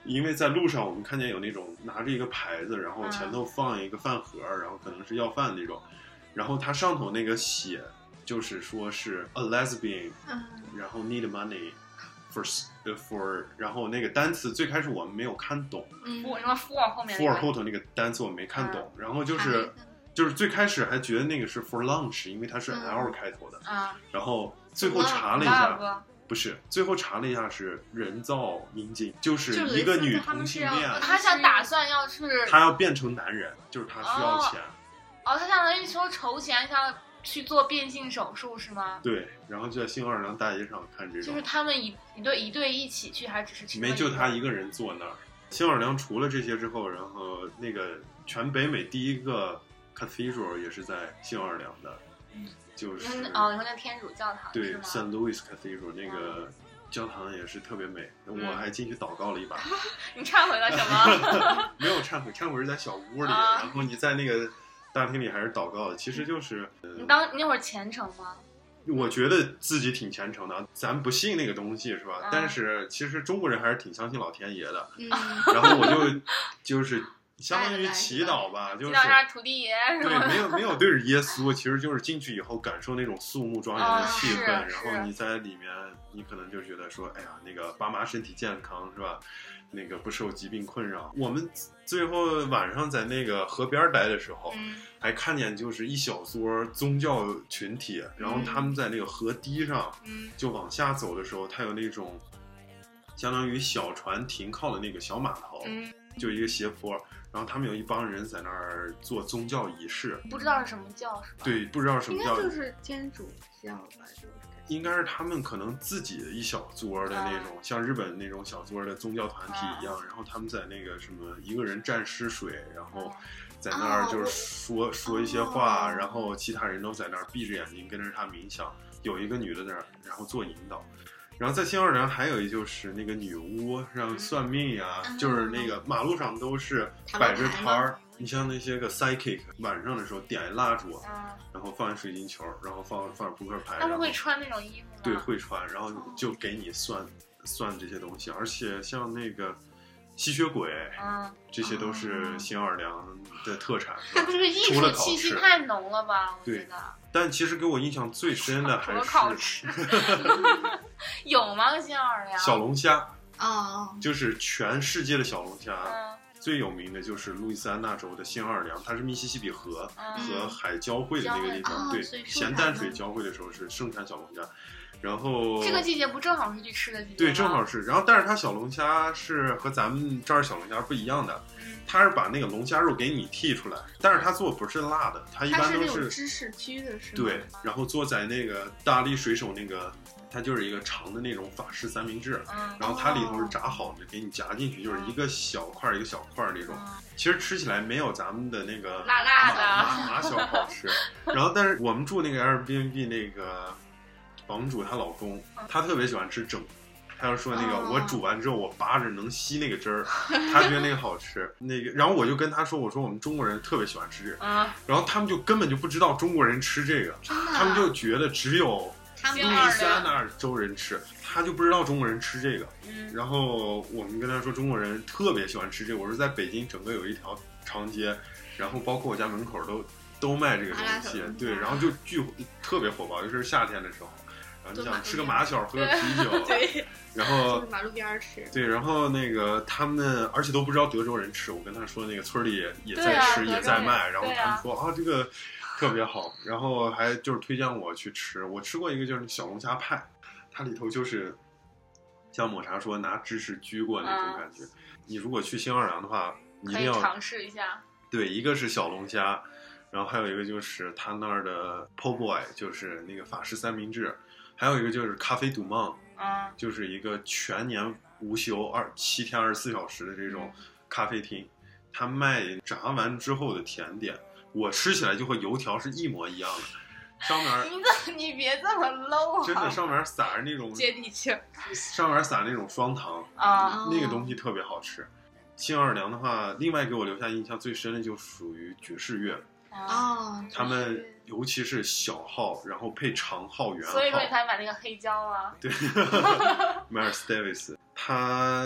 因为在路上我们看见有那种拿着一个牌子，然后前头放一个饭盒，然后可能是要饭那种，然后它上头那个写就是说是 a lesbian，嗯，然后 need money for for， 然后那个单词最开始我们没有看懂， 嗯，什么 for 后面 for 后头那个单词我没看懂，然后就是就是最开始还觉得那个是 for lunch， 因为它是 L 开头的，啊，然后最后查了一下。不是，最后查了一下是人造阴茎，就是一个女同性恋， 他想打算要是他要变成男人，就是他需要钱。 哦，哦他相当于说筹钱，想去做变性手术是吗？ 对，然后就在新奥尔良大街上看这种。 就是他们一一对一对一起去，还只是去？ 没，就他一个人坐那儿。新奥尔良除了这些之后，然后那个全北美第一个 cathedral 也是在新奥尔良的。嗯，就是哦，你说那天主教堂对 ，Saint Louis Cathedral 那个教堂也是特别美，嗯、我还进去祷告了一把。 你忏悔了什么？ 没有忏悔，忏悔是在小屋里，啊、然后你在那个大厅里还是祷告的。其实就是，呃、 你当你那会儿虔诚吗？ 我觉得自己挺虔诚的，咱不信那个东西是吧？啊、但是其实中国人还是挺相信老天爷的。嗯、然后我就就是。相当于祈祷吧，就是祈祷他土地爷是吧？ 对，没有没有对着耶稣，其实就是进去以后感受那种肃穆庄严的气氛， 哦、 然后你在里面，你可能就觉得说，哎呀，那个爸妈身体健康是吧？那个不受疾病困扰。我们最后晚上在那个河边待的时候，嗯、还看见就是一小撮宗教群体，然后他们在那个河堤上，嗯、就往下走的时候，它有那种相当于小船停靠的那个小码头，嗯、就一个斜坡。然后他们有一帮人在那儿做宗教仪式， 不知道是什么教是吧？ 对，不知道什么教， 应该就是天主教吧，就是应该是他们可能自己的一小撮的那种，啊、像日本那种小撮的宗教团体一样。啊、然后他们在那个什么一个人蘸湿水，然后在那儿就是说、啊、说一些话，然后其他人都在那儿闭着眼睛跟着他冥想。有一个女的在那儿，然后做引导。然后在新奥尔良还有一就是那个女巫让算命呀、啊，嗯、就是那个马路上都是摆着摊儿。你像那些个 psychic， 晚上的时候点一蜡烛，嗯、然后放水晶球，然后放放扑克牌。 他们会穿那种衣服吗？ 对，会穿，然后就给你算、哦、算这些东西。而且像那个吸血鬼，嗯、这些都是新奥尔良的特产。 它不是艺术气息太浓了吧？我觉得。 但其实给我印象最深的还是烤吃有吗？新奥尔良小龙虾啊， oh. 就是全世界的小龙虾，嗯、最有名的就是路易斯安那州的新奥尔良，它是密西西比河、嗯、和海交汇的那个地方，对，咸淡水交汇的时候是盛产小龙虾。然后这个季节不正好是去吃的季节吗？ 对，正好是。然后但是它小龙虾是和咱们这儿小龙虾不一样的，嗯、它是把那个龙虾肉给你剔出来，但是它做不是辣的，它一般都是它是那种芝士居的是吗？ 对，然后做在那个大力水手那个，它就是一个长的那种法式三明治，嗯、然后它里头是炸好的，给你夹进去，就是一个小块一个小块那种。嗯、其实吃起来没有咱们的那个辣辣的麻麻小好吃。然后但是我们住那个 Airbnb 那个。房主她老公，他特别喜欢吃蒸，他要说那个、oh. 我煮完之后我扒着能吸那个汁儿，他觉得那个好吃。那个，然后我就跟他说，我说我们中国人特别喜欢吃这个， uh. 然后他们就根本就不知道中国人吃这个，他们就觉得只有路易斯安那州人吃，他就不知道中国人吃这个。嗯、然后我们跟他说中国人特别喜欢吃这个，我说在北京整个有一条长街，然后包括我家门口都都卖这个东西，对，然后就巨特别火爆，尤其是夏天的时候。然后你想吃个马小喝个啤酒， 对， 然后就是马路边吃， 对，然后那个他们而且都不知道德州人吃，我跟他说那个村里也也在吃、啊、也在卖，然后他们说 啊, 啊这个特别好，然后还就是推荐我去吃，我吃过一个就是小龙虾派，它里头就是像抹茶说拿芝士居过那种感觉，嗯、你如果去新奥尔良的话，你一定要尝试一下。 对，一个是小龙虾，然后还有一个就是他那儿的 po' boy， 就是那个法式三明治。还有一个就是咖啡杜梦，嗯，就是一个全年无休二七天二十四小时的这种咖啡厅，它卖炸完之后的甜点，我吃起来就和油条是一模一样的，上面你这你别这么 low 啊！ 真的上面撒着那种接地气， 上面撒那种双糖啊，那个东西特别好吃。新奥尔良的话，另外给我留下印象最深的就属于爵士乐。 哦， 他们尤其是小号，然后配长号、圆号， 所以说你才买那个黑胶啊。 对，Miles Davis， 他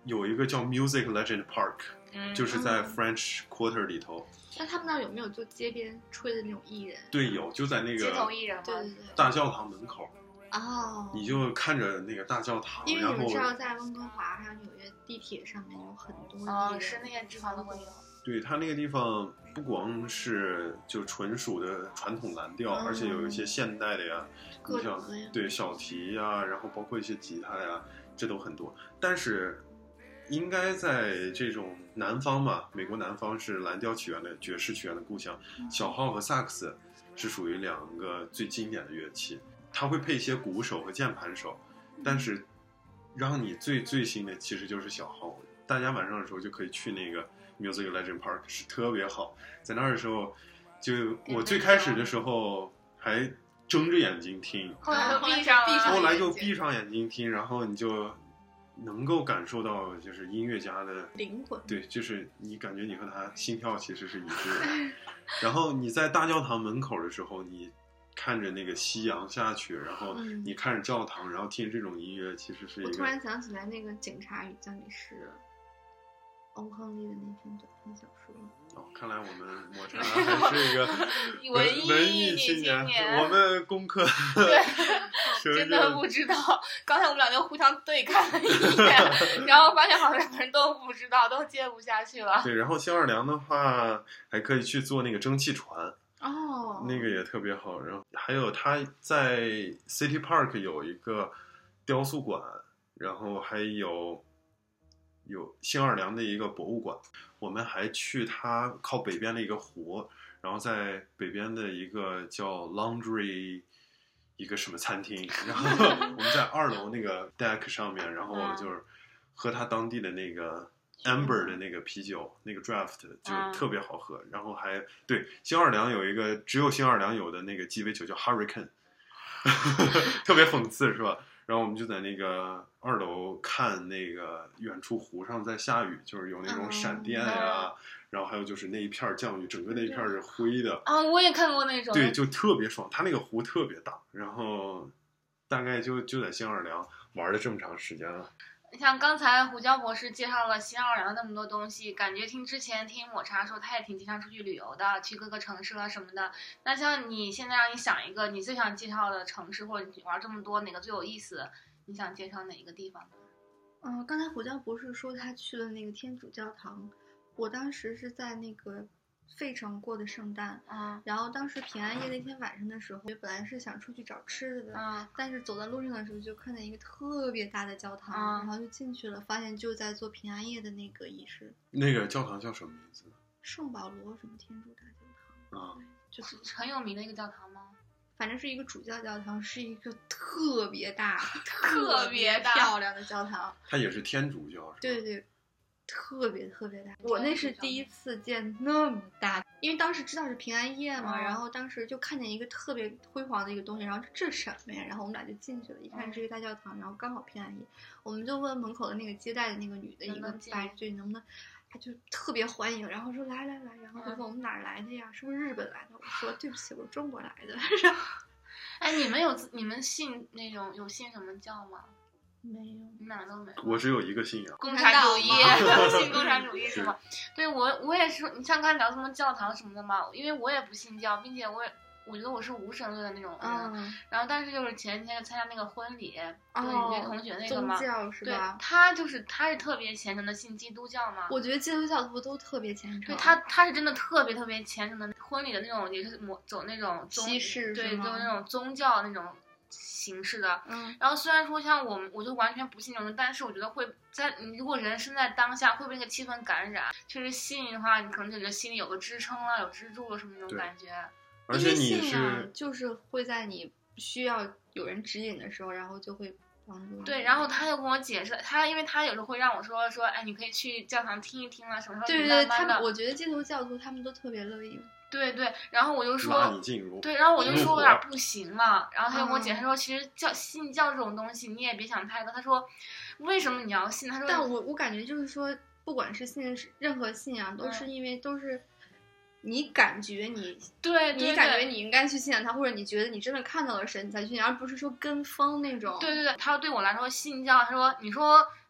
有一个叫 Music Legend Park，、 嗯、 就是在 French Quarter 里头。 那他们那儿有没有就街边吹的那种艺人？ 对，有，就在那个街头艺人吗？ 对对对， 大教堂门口。 哦， 你就看着那个大教堂， 因为然后你们知道，在温哥华还有纽约地铁上面有很多哦，是那些地方都会有。 对，它那个地方不光是就纯属的传统蓝调， 嗯、 而且有一些现代的呀， 各种的呀，对小提呀，然后包括一些吉他呀，这都很多。但是应该在这种南方嘛，美国南方是蓝调起源的爵士起源的故乡， 嗯、 小号和萨克斯是属于两个最经典的乐器。它会配一些鼓手和键盘手，但是让你最最新的其实就是小号。大家晚上的时候就可以去那个 Music Legend Park， 是特别好。在那儿的时候，就我最开始的时候还睁着眼睛听， 后来就闭上了， 后来就闭上眼睛听，然后你就能够感受到就是音乐家的灵魂。 对，就是你感觉你和他心跳其实是一致的。然后你在大教堂门口的时候，你看着那个夕阳下去，然后你看着教堂，嗯、然后听这种音乐，其实是一个。 我突然想起来那个《警察与酱里士》，欧亨利的那篇短篇小说。 哦，看来我们抹茶还是一个文艺文艺青年，我们功课对真的不知道。刚才我们俩就互相对看了一眼，然后发现好像两个人都不知道，都接不下去了。 对，然后新奥尔良的话，还可以去坐那个蒸汽船。 哦， 那个也特别好，然后还有他在 City Park 有一个雕塑馆，然后还有有新奥尔良的一个博物馆。我们还去他靠北边的一个湖，然后在北边的一个叫 Laundry 一个什么餐厅，然后我们在二楼那个 deck 上面，然后就是喝他当地的那个Amber 的那个啤酒，那个 draft 就特别好喝，嗯、然后还对新奥尔良有一个只有新奥尔良有的那个鸡尾酒叫 Hurricane， 特别讽刺是吧？然后我们就在那个二楼看那个远处湖上在下雨，就是有那种闪电呀、嗯，然后还有就是那一片降雨，整个那一片是灰的啊，我也看过那种， 对，就特别爽。它那个湖特别大，然后大概就就在新奥尔良玩了这么长时间了。 像刚才胡椒博士介绍了新奥尔良那么多东西，感觉听之前听抹茶说他也挺经常出去旅游的，去各个城市了什么的。那像你现在让你想一个你最想介绍的城市，或者你玩这么多哪个最有意思，你想介绍哪一个地方？ 嗯、呃，刚才胡椒博士说他去了那个天主教堂，我当时是在那个费城过的圣诞， 嗯， 然后当时平安夜那天晚上的时候，本来是想出去找吃的的， 嗯， 但是走在路上的时候就看见一个特别大的教堂， 嗯、 然后就进去了，发现就在做平安夜的那个仪式。 那个教堂叫什么名字？ 圣保罗什么天主大教堂啊， 就是很有名的一个教堂吗？ 反正是一个主教教堂，是一个特别大、 特别大漂亮的教堂。 它也是天主教，是吧？ 对对。特别特别大，我那是第一次见那么大，因为当时知道是平安夜嘛， 嗯、 然后当时就看见一个特别辉煌的一个东西，然后这什么呀？然后我们俩就进去了，一看是一个大教堂，然后刚好平安夜，我们就问门口的那个接待的那个女的一个白队能不能，她就特别欢迎，然后说来来来，然后就问我们哪儿来的呀？是不是日本来的？我说对不起，我是中国来的。然后， 哎，你们有你们信那种有信什么教吗？ 没有， 你们俩都没有。 我只有一个信仰， 共产主义，信共产主义是吗？对，我我也是。你像刚才聊什么教堂什么的嘛，因为我也不信教，并且我也我觉得我是无神论的那种人。 嗯、 然后，但是就是前天参加那个婚礼， 哦、 就是你那同学那个嘛， 宗教是吧？ 对，他就是他是特别虔诚的信基督教嘛。 我觉得基督教徒都特别虔诚。 对他，他是真的特别特别虔诚的，婚礼的那种也是走那种西式， 对，走那种宗教那种形式的。 嗯， 然后虽然说像我们，我就完全不信这种，但是我觉得会在你如果人生在当下，会被那个气氛感染。确实信的话，你可能就觉得心里有个支撑了，有支柱了什么那种感觉。 而且你是就是会在你需要有人指引的时候，然后就会帮助你。 对，然后他就跟我解释，他因为他有时候会让我说说，哎，你可以去教堂听一听啊什么。 对对对，他们我觉得基督教徒他们都特别乐意。 对对，然后我就说拉你进入， 对，然后我就说有点不行嘛，然后他就跟我解释说， 嗯、 其实教信教这种东西你也别想太多。他说，为什么你要信？他说， 但我我感觉就是说，不管是信任何信仰，都是因为都是你感觉你对， 你感觉你应该去信仰他，或者你觉得你真的看到了神你才去信仰，而不是说跟风那种。 对对对，他说对我来说信教，他说你说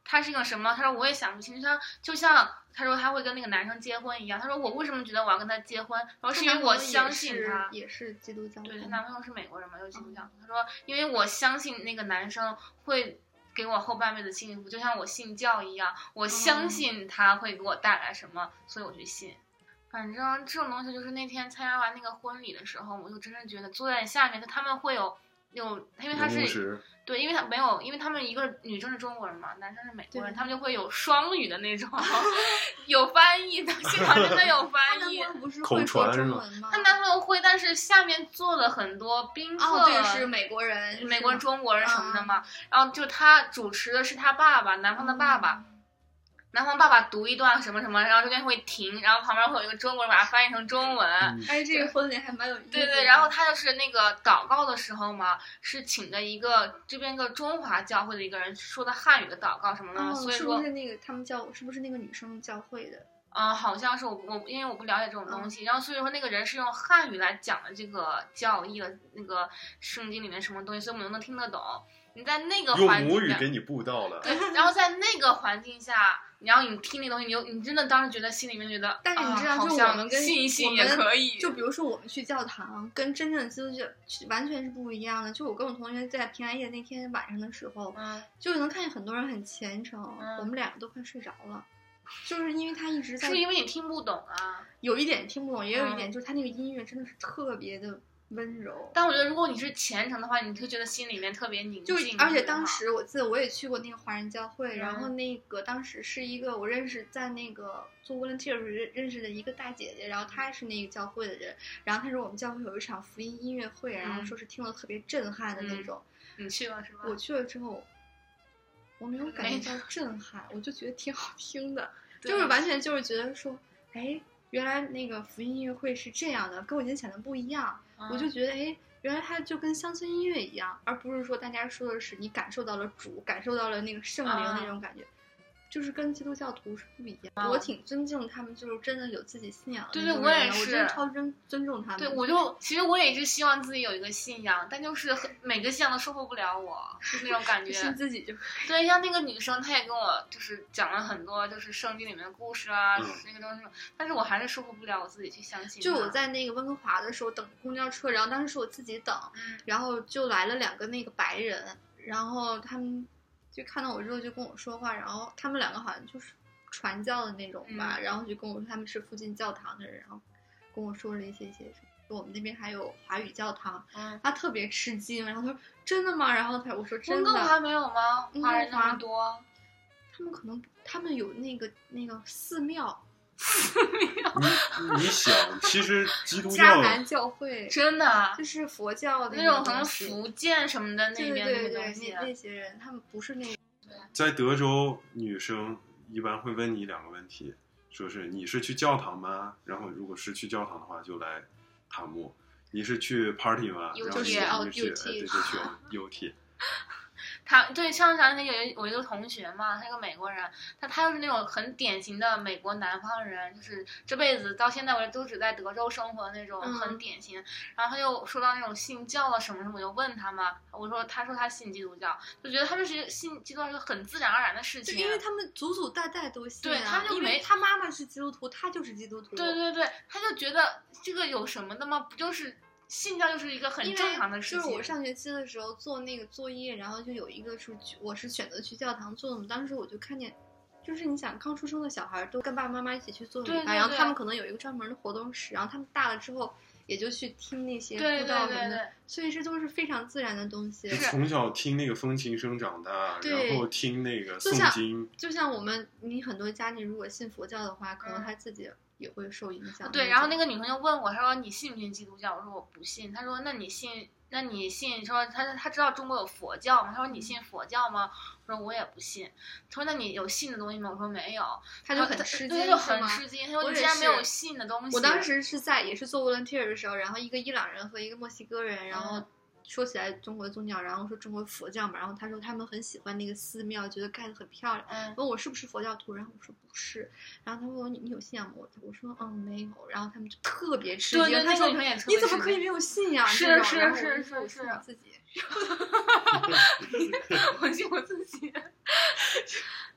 他是一个什么？他说我也想不清，就像就像他说他会跟那个男生结婚一样。他说我为什么觉得我要跟他结婚？然后是因为我相信他， 也是基督教。 对，他男朋友是美国人嘛，又基督教。他说因为我相信那个男生会给我后半辈子幸福，就像我信教一样，我相信他会给我带来什么，所以我去信。反正这种东西就是那天参加完那个婚礼的时候，我就真的觉得坐在下面，他们会有有，因为他是对，因为他没有，因为他们一个女生是中国人嘛，男生是美国人，他们就会有双语的那种，有翻译的，现场真的有翻译。 他不是会说中文吗？ 他男朋友会，但是下面坐了很多宾客， 哦，对，是美国人， 美国人、中国人什么的嘛。嗯、然后就他主持的是他爸爸，男方的爸爸。嗯男方爸爸读一段什么什么，然后中间会停，然后旁边会有一个中国人把它翻译成中文。 嗯、 哎，这个婚礼还蛮有意思的。 对对，然后他就是那个祷告的时候嘛，是请的一个这边一个中华教会的一个人说的汉语的祷告什么的， 哦、 所以说是不是那个他们教是不是那个女生教会的？ 嗯，好像是我我因为我不了解这种东西，嗯、然后所以说那个人是用汉语来讲的这个教义的那个圣经里面什么东西，所以我们能听得懂。你在那个环境用母语给你布道了， 对，然后在那个环境下，然后你听那东西，你就你真的当时觉得心里面觉得， 但是你知道， 啊、 就我们跟信一信也可以。 就比如说我们去教堂，跟真正的基督教完全是不一样的。就我跟我同学在平安夜那天晚上的时候， 嗯， 就能看见很多人很虔诚，嗯、我们两个都快睡着了。就是因为他一直在， 是因为你听不懂啊？ 有一点听不懂，也有一点、嗯、就是他那个音乐真的是特别的温柔。 但我觉得如果你是虔诚的话，你会觉得心里面特别宁静。 就而且当时我记得我也去过那个华人教会， 嗯、 然后那个当时是一个我认识在那个做 volunteer 认认识的一个大姐姐，然后她是那个教会的人，然后她说我们教会有一场福音音乐会，然后说是听了特别震撼的那种。 嗯、你去了是吧？ 我去了之后。我没有感觉到震撼，我就觉得挺好听的，就是完全就是觉得说，哎，原来那个福音音乐会是这样的，跟我以前想的不一样。嗯、我就觉得，哎，原来它就跟乡村音乐一样，而不是说大家说的是你感受到了主，感受到了那个圣灵那种感觉。嗯就是跟基督教徒是不一样， 啊、 我挺尊敬他们，就是真的有自己信仰的对对，我也是， 我真的超尊尊重他们。 对，我就其实我也是希望自己有一个信仰，但就是很每个信仰都收服不了我，就是那种感觉。 信自己就对，像那个女生，她也跟我就是讲了很多就是圣经里面的故事啊， 嗯、 那个东西，但是我还是收服不了我自己去相信。 就我在那个温哥华的时候等公交车，然后当时是我自己等， 嗯、 然后就来了两个那个白人，然后他们。就看到我之后就跟我说话，然后他们两个好像就是传教的那种吧， 嗯、 然后就跟我说他们是附近教堂的人，然后跟我说了一些一些什么，我们那边还有华语教堂， 嗯、 他特别吃惊，然后他说真的吗？然后他我说真的。 温哥华没有吗？华人那么多， 他们可能他们有那个那个寺庙。 你你想，其实基督教迦南教会真的就是佛教的那种，可能福建什么的那边那个东西，那那些人他们不是那个。 在德州，女生一般会问你两个问题，说是你是去教堂吗？然后如果是去教堂的话，就来塔木。你是去 party 吗？然后你去呃，对，就去 U T。 他对上上那有我一个同学嘛，他一个美国人，他他就是那种很典型的美国南方人，就是这辈子到现在为止都只在德州生活的那种， 嗯、 很典型。然后他就说到那种信教了什么什么，我就问他嘛，我说他说他信基督教，就觉得他们是信基督教是很自然而然的事情， 因为他们祖祖代代都信、啊， 对他们就没他妈妈是基督徒，他就是基督徒， 对对对，他就觉得这个有什么的吗？不就是。信教就是一个很正常的事情。 就是我上学期的时候做那个作业，然后就有一个是我是选择去教堂做的嘛。当时我就看见，就是你想刚出生的小孩都跟爸爸妈妈一起去做礼拜，然后他们可能有一个专门的活动室，然后他们大了之后也就去听那些布道什么的，所以这都是非常自然的东西。 从小听那个风琴声长大，然后听那个诵经， 就像我们你很多家庭如果信佛教的话，可能他自己。也会受影响。 对，然后那个女朋友问我，她说你信不信基督教？我说我不信。她说那你信？那你信？说她她知道中国有佛教吗？她说你信佛教吗？我说我也不信。她说那你有信的东西吗？我说没有。 她就很吃惊， 她就很吃惊。她说你竟然没有信的东西。 我当时是在也是做 volunteer 的时候，然后一个伊朗人和一个墨西哥人，然后。说起来中国宗教，然后说中国佛教嘛，然后他说他们很喜欢那个寺庙，觉得盖得很漂亮。 嗯， 问我是不是佛教徒，然后我说不是，然后他问我你你有信仰吗？我我说嗯没有，然后他们就特别吃惊。 对对， 他说那个也你怎么可以没有信仰？ 是是是是是， 我自己， 我信我自己。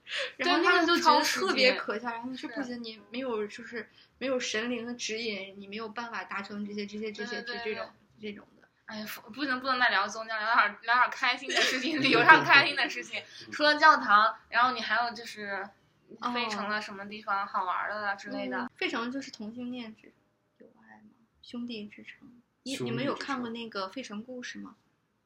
然后他们就觉得特别可笑，然后是说不行，你没有就是没有神灵的指引，你没有办法达成这些这些这些这这种这种的。 哎呀，不能不能再聊宗教，聊点聊点开心的事情，旅游上开心的事情。除了教堂，然后你还有就是费城的什么地方好玩的之类的？ 嗯、费城就是同性恋之有爱吗？兄弟之城。你兄弟你们有看过那个《费城故事》吗？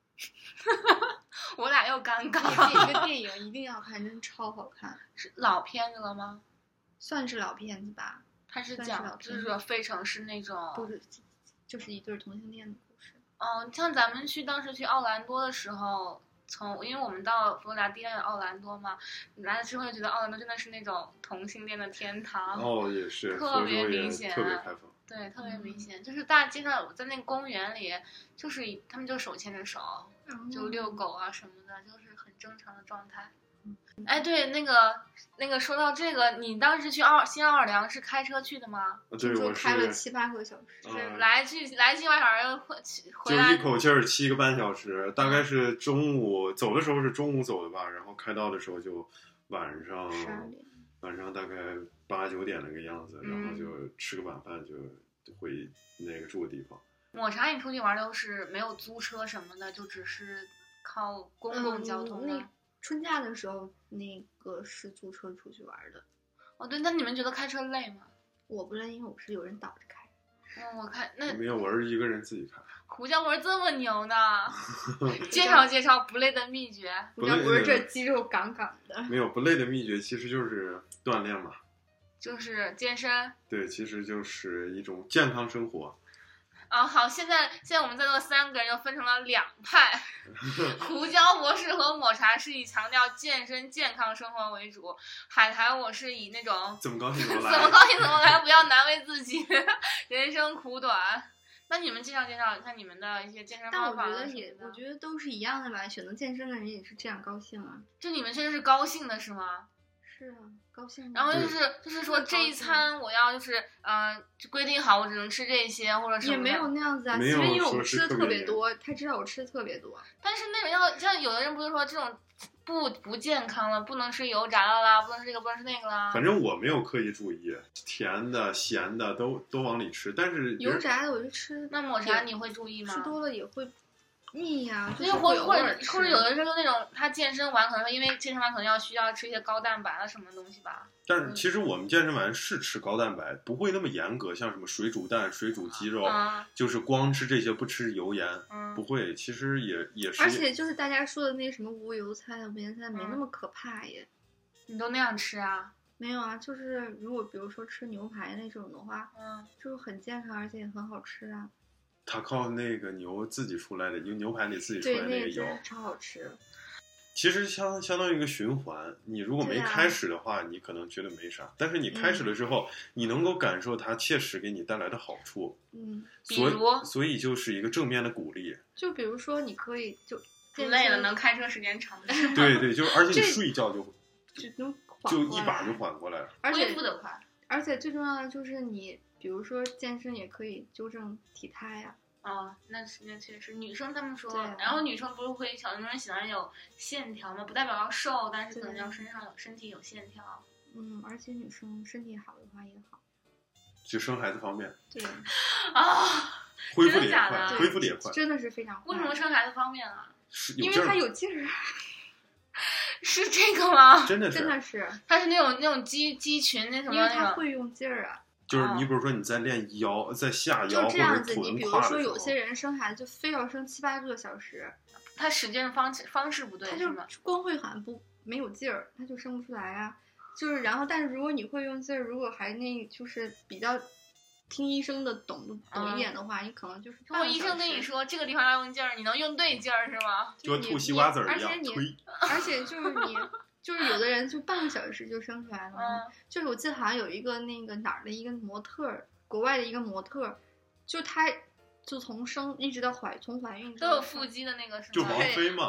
我俩又尴尬。 这个电影一定要看，真超好看。 是老片子了吗？ 算是老片子吧。 它是讲就是说费城是那种不是，就是一对同性恋的故事。 哦，像咱们去当时去奥兰多的时候，从因为我们到佛罗里达第一站有奥兰多嘛，来了之后就觉得奥兰多真的是那种同性恋的天堂。 哦，也是， 特别明显， 特别开放。 对，特别明显，嗯、就是大街上在那个公园里，就是他们就手牵着手，嗯、就遛狗啊什么的，就是很正常的状态。嗯、哎，对，那个那个说到这个，你当时去奥新奥尔良是开车去的吗？ 对，我开了七八个小时， 就是来去来七八小时回回来， 就一口气儿七个半小时，大概是中午走的时候是中午走的吧，然后开到的时候就晚上晚上大概八九点那个样子，然后就吃个晚饭就回那个住的地方。 抹茶你出去玩都是没有租车什么的，就只是靠公共交通的。 嗯、春假的时候那个是租车出去玩的。 哦，对，那你们觉得开车累吗？ 我不累，因为我是有人导着开。 嗯，我看那没有，我是一个人自己开。 胡椒博士这么牛呢？介绍介绍不累的秘诀。 胡椒博士这肌肉杠杠的。 没有不累的秘诀，其实就是锻炼嘛。 就是健身。 对，其实就是一种健康生活。 啊，好，现在现在我们在座三个人就分成了两派，胡椒博士和抹茶是以强调健身健康生活为主，海苔我是以那种怎么高兴怎么来， 怎么高兴怎么来，不要难为自己，人生苦短。那你们介绍介绍，看你们的一些健身方法。 但我觉得也，我觉得都是一样的吧。选择健身的人也是这样高兴啊。 就你们这是高兴的是吗？ 是啊，高兴。 然后就是就是说这一餐我要就是嗯、呃、规定好我只能吃这些或者什么。 也没有那样子啊， 因为因为我们吃的特别多，他知道我吃的特别多。 但是那种要像有的人不是说这种不不健康了，不能吃油炸的啦，不能吃这个不能吃那个啦。 反正我没有刻意注意，甜的咸的都都往里吃，但是油炸的我就吃。 那抹茶你会注意吗？ 吃多了也会。腻呀、啊， 因为或或者或者有的人就那种他健身完可能因为健身完可能要需要吃一些高蛋白啊什么东西吧。 但是其实我们健身完是吃高蛋白，不会那么严格，像什么水煮蛋、水煮鸡肉， 嗯、 就是光吃这些不吃油盐， 嗯、 不会。其实也也是。 而且就是大家说的那什么无油菜、无盐菜没那么可怕耶。 嗯、你都那样吃啊？ 没有啊，就是如果比如说吃牛排那种的话， 嗯， 就是很健康，而且也很好吃啊。 它靠那个牛自己出来的，因为牛排里自己出来的那个油， 对，超好吃。 其实相相当于一个循环，你如果没开始的话，啊、你可能觉得没啥，但是你开始了之后，嗯、你能够感受它切实给你带来的好处。 嗯， 所以所以就是一个正面的鼓励。 就比如说，你可以就不累了，能开车时间长。 对对，就而且你睡一觉就就能就一把就缓过来了， 恢复的快。 而且最重要的就是你，比如说健身也可以纠正体态呀、 啊。哦，那那确实，女生他们说，然后女生不是会小女生喜欢有线条吗？不代表要瘦，但是可能要身上有身体有线条。 嗯，而且女生身体好的话也好， 就生孩子方面。 对啊， 恢复的也快，恢复的也快， 真的是非常快。 为什么生孩子方面啊？ 是因为它有劲儿。 是这个吗？ 真的是， 真的是， 它是那种那种肌肌群那什么， 因为它会用劲儿啊。 就是你比如说你在练腰，在下腰或者臀胯的时候， 你比如说有些人生孩子就非要生七八个小时， 他使劲方方式不对， 他就光会喊不没有劲儿，他就生不出来啊。就是然后，但是如果你会用劲儿，如果还那就是比较听医生的懂懂一点的话， 嗯、 你可能就是。 如果医生跟你说这个地方要用劲儿，你能用对劲儿是吗？ 就吐西瓜籽儿一样， 而且你，而且就是你。就是有的人就半个小时就生出来了， 嗯、 就是我记得好像有一个那个哪儿的一个模特，国外的一个模特，就她就从生一直到怀从怀孕都有腹肌的那个是吗？ 就王菲嘛，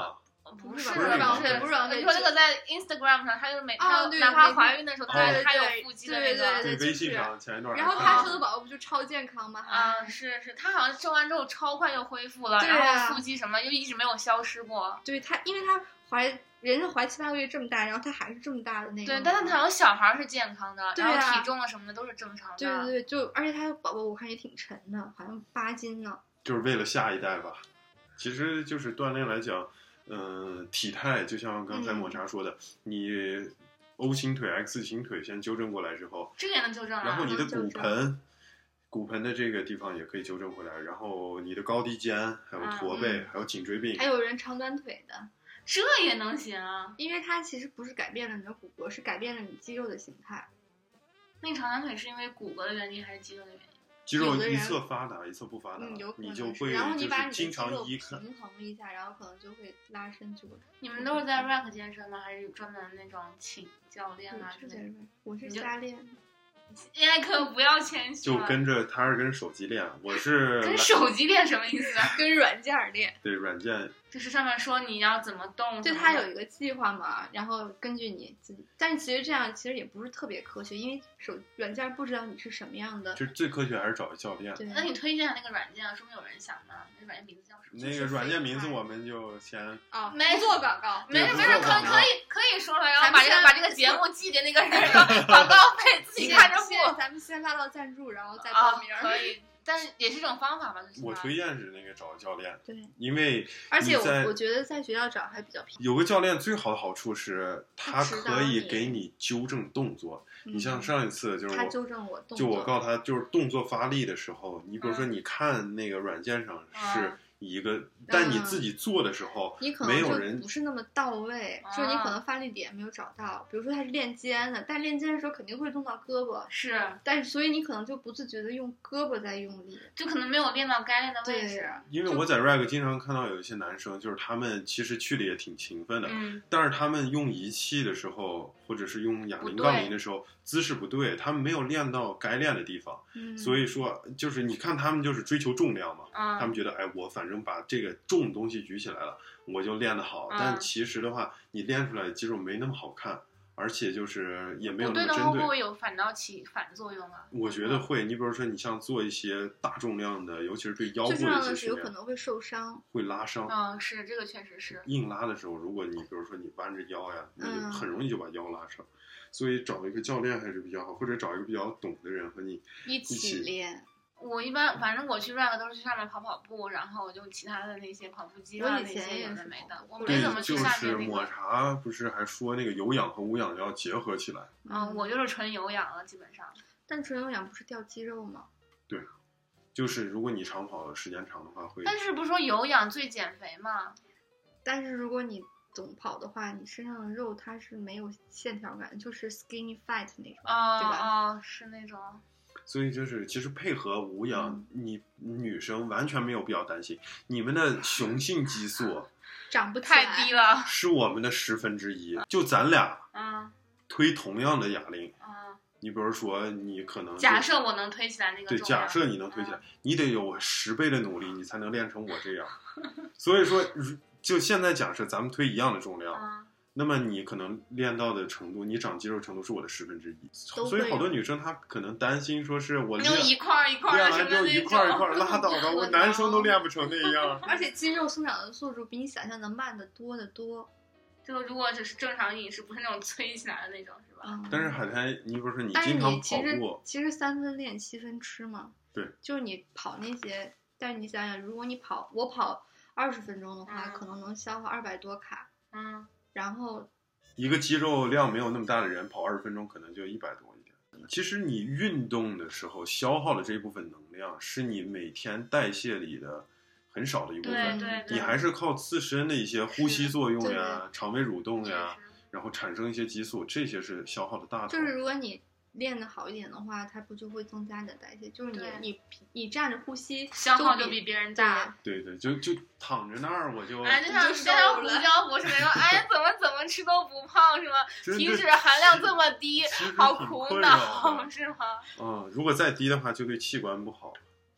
不是不是吧？ 不是不是你说那个在 Instagram 上，她就是每她哪怕怀孕的时候，她她有腹肌的那个。 对，微信上前一段。 然后她生的宝宝不就超健康吗？ 啊，是是，她好像生完之后超快就恢复了，然后腹肌什么又一直没有消失过。 对她，因为她怀人家怀七八个月这么大，然后她还是这么大的那个。 对，但是她有小孩是健康的， 然后体重啊什么的都是正常的。 对对对，就而且她的宝宝我看也挺沉的，好像八斤呢。 就是为了下一代吧，其实就是锻炼来讲。嗯、呃，体态就像刚才抹茶说的，嗯、你 O 型腿、X 型腿先纠正过来之后， 这个也能纠正啊。 然后你的骨盆，骨盆的这个地方也可以纠正回来，然后你的高低肩，还有驼背，嗯、还有颈椎病， 还有人长短腿的， 这也能行啊？ 因为它其实不是改变了你的骨骼，是改变了你肌肉的形态。 那你长短腿是因为骨骼的原因还是肌肉的原因？ 肌肉一侧发达，一侧不发达， 嗯、 你就会然后你把你的经常依靠平衡一下，然后可能就会拉伸就。 你们都是在 rack 健身吗？还是专门那种请教练啊之类的？ 我是瞎练。 现在可不要谦虚。 就跟着他是跟手机练，我是跟手机练什么意思？ 跟软件练。 对，软件。 就是上面说你要怎么动， 就它有一个计划嘛，然后根据你自己，但是其实这样其实也不是特别科学，因为手软件不知道你是什么样的。 就最科学还是找个教练。 对，那你推荐那个软件，说明有人想呢？那软件名字叫什么？ 那个软件名字我们就先哦， 没做广告， 没事没事，可可以可以说了，然后把这个把这个节目寄给那个人，广告费自己看着付。 咱们先拉到赞助，然后再报名。 可以。但是也是一种方法吧， 我推荐是那个找个教练， 对， 因为而且我我觉得在学校找还比较便宜。 有个教练最好的好处是，他可以给你纠正动作。你像上一次就是我， 他纠正我动作， 就我告诉他，就是动作发力的时候，你比如说你看那个软件上是一个，嗯、但你自己做的时候， 你可能就不是那么到位， 嗯、 就是你可能发力点没有找到。比如说他是练肩的，但练肩的时候肯定会动到胳膊， 是， 但是所以你可能就不自觉的用胳膊在用力， 就可能没有练到该练的位置。 因为我在 rag 经常看到有一些男生，就是他们其实去的也挺勤奋的， 嗯、 但是他们用仪器的时候，或者是用哑铃、杠铃的时候，姿势不对，他们没有练到该练的地方。 嗯、 所以说，就是你看他们就是追求重量嘛， 嗯、 他们觉得哎，我反正把这个重东西举起来了，我就练得好。 嗯、 但其实的话，你练出来的肌肉没那么好看，而且就是也没有那么针对。 对的话会不会有反倒起反作用啊？ 我觉得会。你比如说，你像做一些大重量的，尤其是对腰部的一些训练，最重要的是有可能会受伤， 会拉伤。 嗯，是这个确实是。 硬拉的时候，如果你比如说你弯着腰呀，那就很容易就把腰拉伤。嗯、所以找一个教练还是比较好，或者找一个比较懂的人和你一起练。 我一般反正我去 rag 都是去上面跑跑步，然后就其他的那些跑步机啊那些有的没的，我没怎么去下面、那个。 就是抹茶不是还说那个有氧和无氧要结合起来？ 嗯，我就是纯有氧了，基本上。 但纯有氧不是掉肌肉吗？ 对，就是如果你长跑的时间长的话会。 但是不是说有氧最减肥吗？ 但是如果你总跑的话，你身上的肉它是没有线条感，就是 skinny fat 那种， 哦、 对吧？ 哦，是那种。 所以就是其实配合无氧，嗯、你女生完全没有必要担心，你们的雄性激素长不太低了， 是我们的十分之一。就咱俩， 嗯， 推同样的哑铃， 嗯， 你比如说你可能假设我能推起来那个重量， 对，假设你能推起来， 嗯、 你得有十倍的努力，你才能练成我这样。所以说，就现在假设咱们推一样的重量。 嗯， 那么你可能练到的程度，你长肌肉程度是我的十分之一，所以好多女生她可能担心说是我练一块一块练完之后一块一块拉倒吧，我男生都练不成那样。 而且肌肉生长的速度比你想象的慢得多得多。 就如果只是正常饮食，不是那种催起来的那种，是吧？ 嗯、 但是海苔，你不是说你经常跑步， 其实三分练七分吃嘛。 对， 就是你跑那些，但是你想想，如果你跑我跑二十分钟的话， 嗯、 可能能消耗二百多卡。 嗯， 然后。 一个肌肉量没有那么大的人跑二十分钟可能就一百多一点。其实你运动的时候消耗的这一部分能量是你每天代谢里的很少的一部分， 对对对， 你还是靠自身的一些呼吸作用呀、肠胃蠕动呀，然后产生一些激素，这些是消耗的大头。 就是如果你练得好一点的话，它不就会增加你的代谢？就是你你你站着呼吸消耗就比别人大。 对对，就就躺着那儿我就哎，就像就像胡椒博士那种，哎，怎么怎么吃都不胖是吗？体脂含量这么低，好苦恼是吗？ 嗯，如果再低的话，就对器官不好。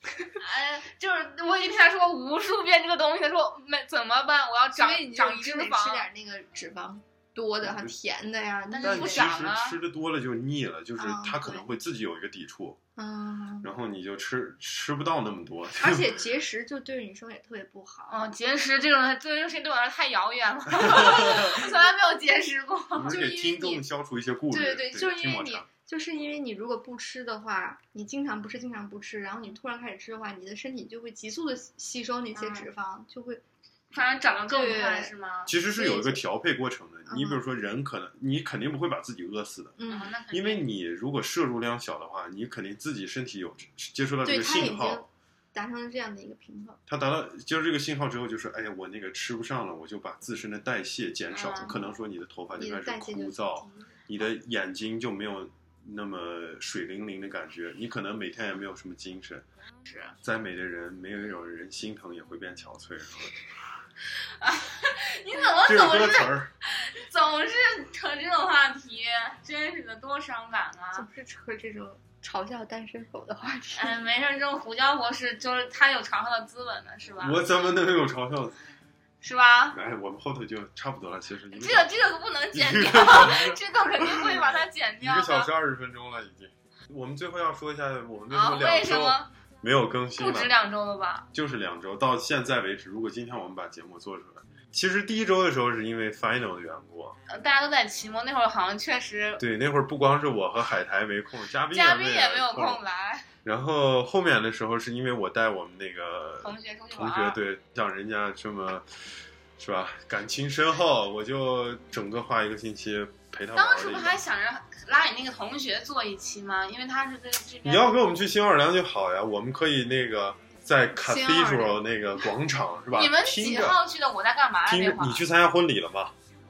哎，就是我已经跟他说过无数遍这个东西，他说没怎么办？我要长长脂肪， 吃点那个脂肪多的、很甜的呀。 但是不其实长啊， 吃的多了就腻了，就是它可能会自己有一个抵触， 嗯， 然后你就吃吃不到那么多。 而且节食就对女生也特别不好。 嗯，节食这种这种事情对我来说太遥远了，我从来没有节食过。 我们给听众消除一些顾虑。 对对， 对， 就是因为你。就是因为你如果不吃的话，你经常不吃，经常不吃，然后你突然开始吃的话，你的身体就会急速的吸收那些脂肪，嗯、就会， 反正长得更快是吗？ 其实是有一个调配过程的。你比如说，人可能你肯定不会把自己饿死的， 嗯， 因为你如果摄入量小的话，你肯定自己身体有接收到这个信号， 达成这样的一个平衡。 它达到接受这个信号之后，就是哎呀，我那个吃不上了，我就把自身的代谢减少， 嗯、 可能说你的头发就开始枯燥，你的眼睛就没有那么水灵灵的感觉，你可能每天也没有什么精神。 是， 再美的人，没有有人心疼也会变憔悴。 啊、你怎么总是词儿总是扯这种话题？真是的，多伤感啊！ 总是扯这种嘲笑单身狗的话题。 哎，没事，这种胡椒博士就是他有嘲笑的资本的，是吧？ 我怎么能有嘲笑？ 是吧？ 哎，我们后头就差不多了。其实这个这个不能剪掉，这个肯定会把它剪掉。 一个小时二十分钟了，已经。我们最后要说一下，我们为什么两周没有更新了？ 不止两周了吧？ 就是两周，到现在为止。如果今天我们把节目做出来，其实第一周的时候是因为 final 的缘故， 大家都在期末，那会儿好像确实对，那会儿不光是我和海苔没空，嘉宾嘉宾也没有空来。 然后后面的时候是因为我带我们那个同学出去玩，同学对，像人家这么。是吧？感情深厚，我就整个花一个星期陪他玩。 当时不还想着拉你那个同学做一期吗？因为他是在这边。 你要跟我们去新奥尔良就好呀，我们可以那个在 Cathedral 那个广场是吧？ 你们几号去的？我在干嘛？ 听着，你去参加婚礼了吗？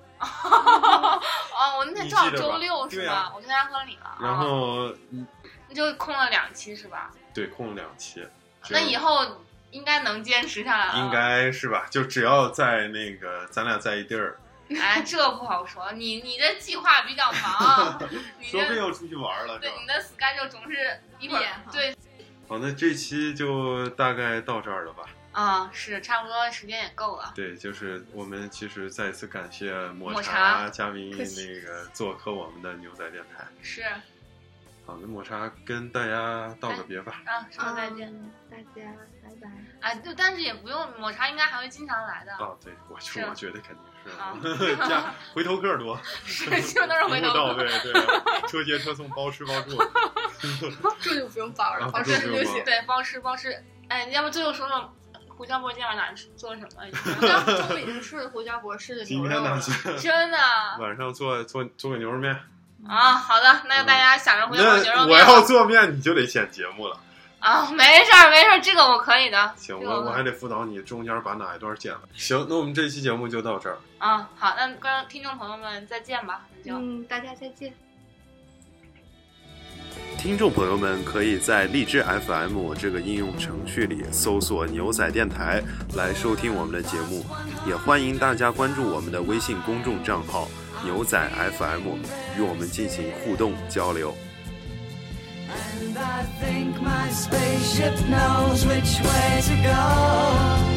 哦，我那天正好周六是吧？ 吧我去参加婚礼了。 然后那就空了两期是吧？ 对，空了两期。 那以后。应该能坚持下来了， 应该是吧？就只要在那个咱俩在一地儿， 哎，这不好说。你你的计划比较忙， 说不定要出去玩了。 对，你的 schedule 总是一会儿对。 好，那这期就大概到这儿了吧？ 啊，是差不多，时间也够了。 对，就是我们其实再次感谢抹茶, 茶嘉宾那个做客我们的牛仔电台。 是。 好，那抹茶跟大家道个别吧。 啊，说再见， 嗯、大家拜拜。 啊，就但是也不用，抹茶应该还会经常来的。 啊，对，我就我觉得肯定是，加回头客多， 是，基本都是回头客。 到位，对，车接车送，包吃包住。 住就不用包了，包吃就行。 对，包吃包吃。哎，要不最后说说胡椒博士今天晚上做什么？ 胡椒，中午已经吃了胡椒博士的牛肉了。 真的。 晚上做做做个牛肉面。 啊，好的，那就大家想着回头牛肉面。 我要做面，你就得剪节目了。 啊，没事儿没事儿，这个我可以的。 行，我我还得辅导你中间把哪一段剪了。行，那我们这期节目就到这儿。 啊，好，那观众听众朋友们再见吧，那就嗯，大家再见。 听众朋友们可以在荔枝 F M 这个应用程序里搜索牛仔电台来收听我们的节目，也欢迎大家关注我们的微信公众账号牛仔 F M， 与我们进行互动交流。And I think my spaceship knows which way to go.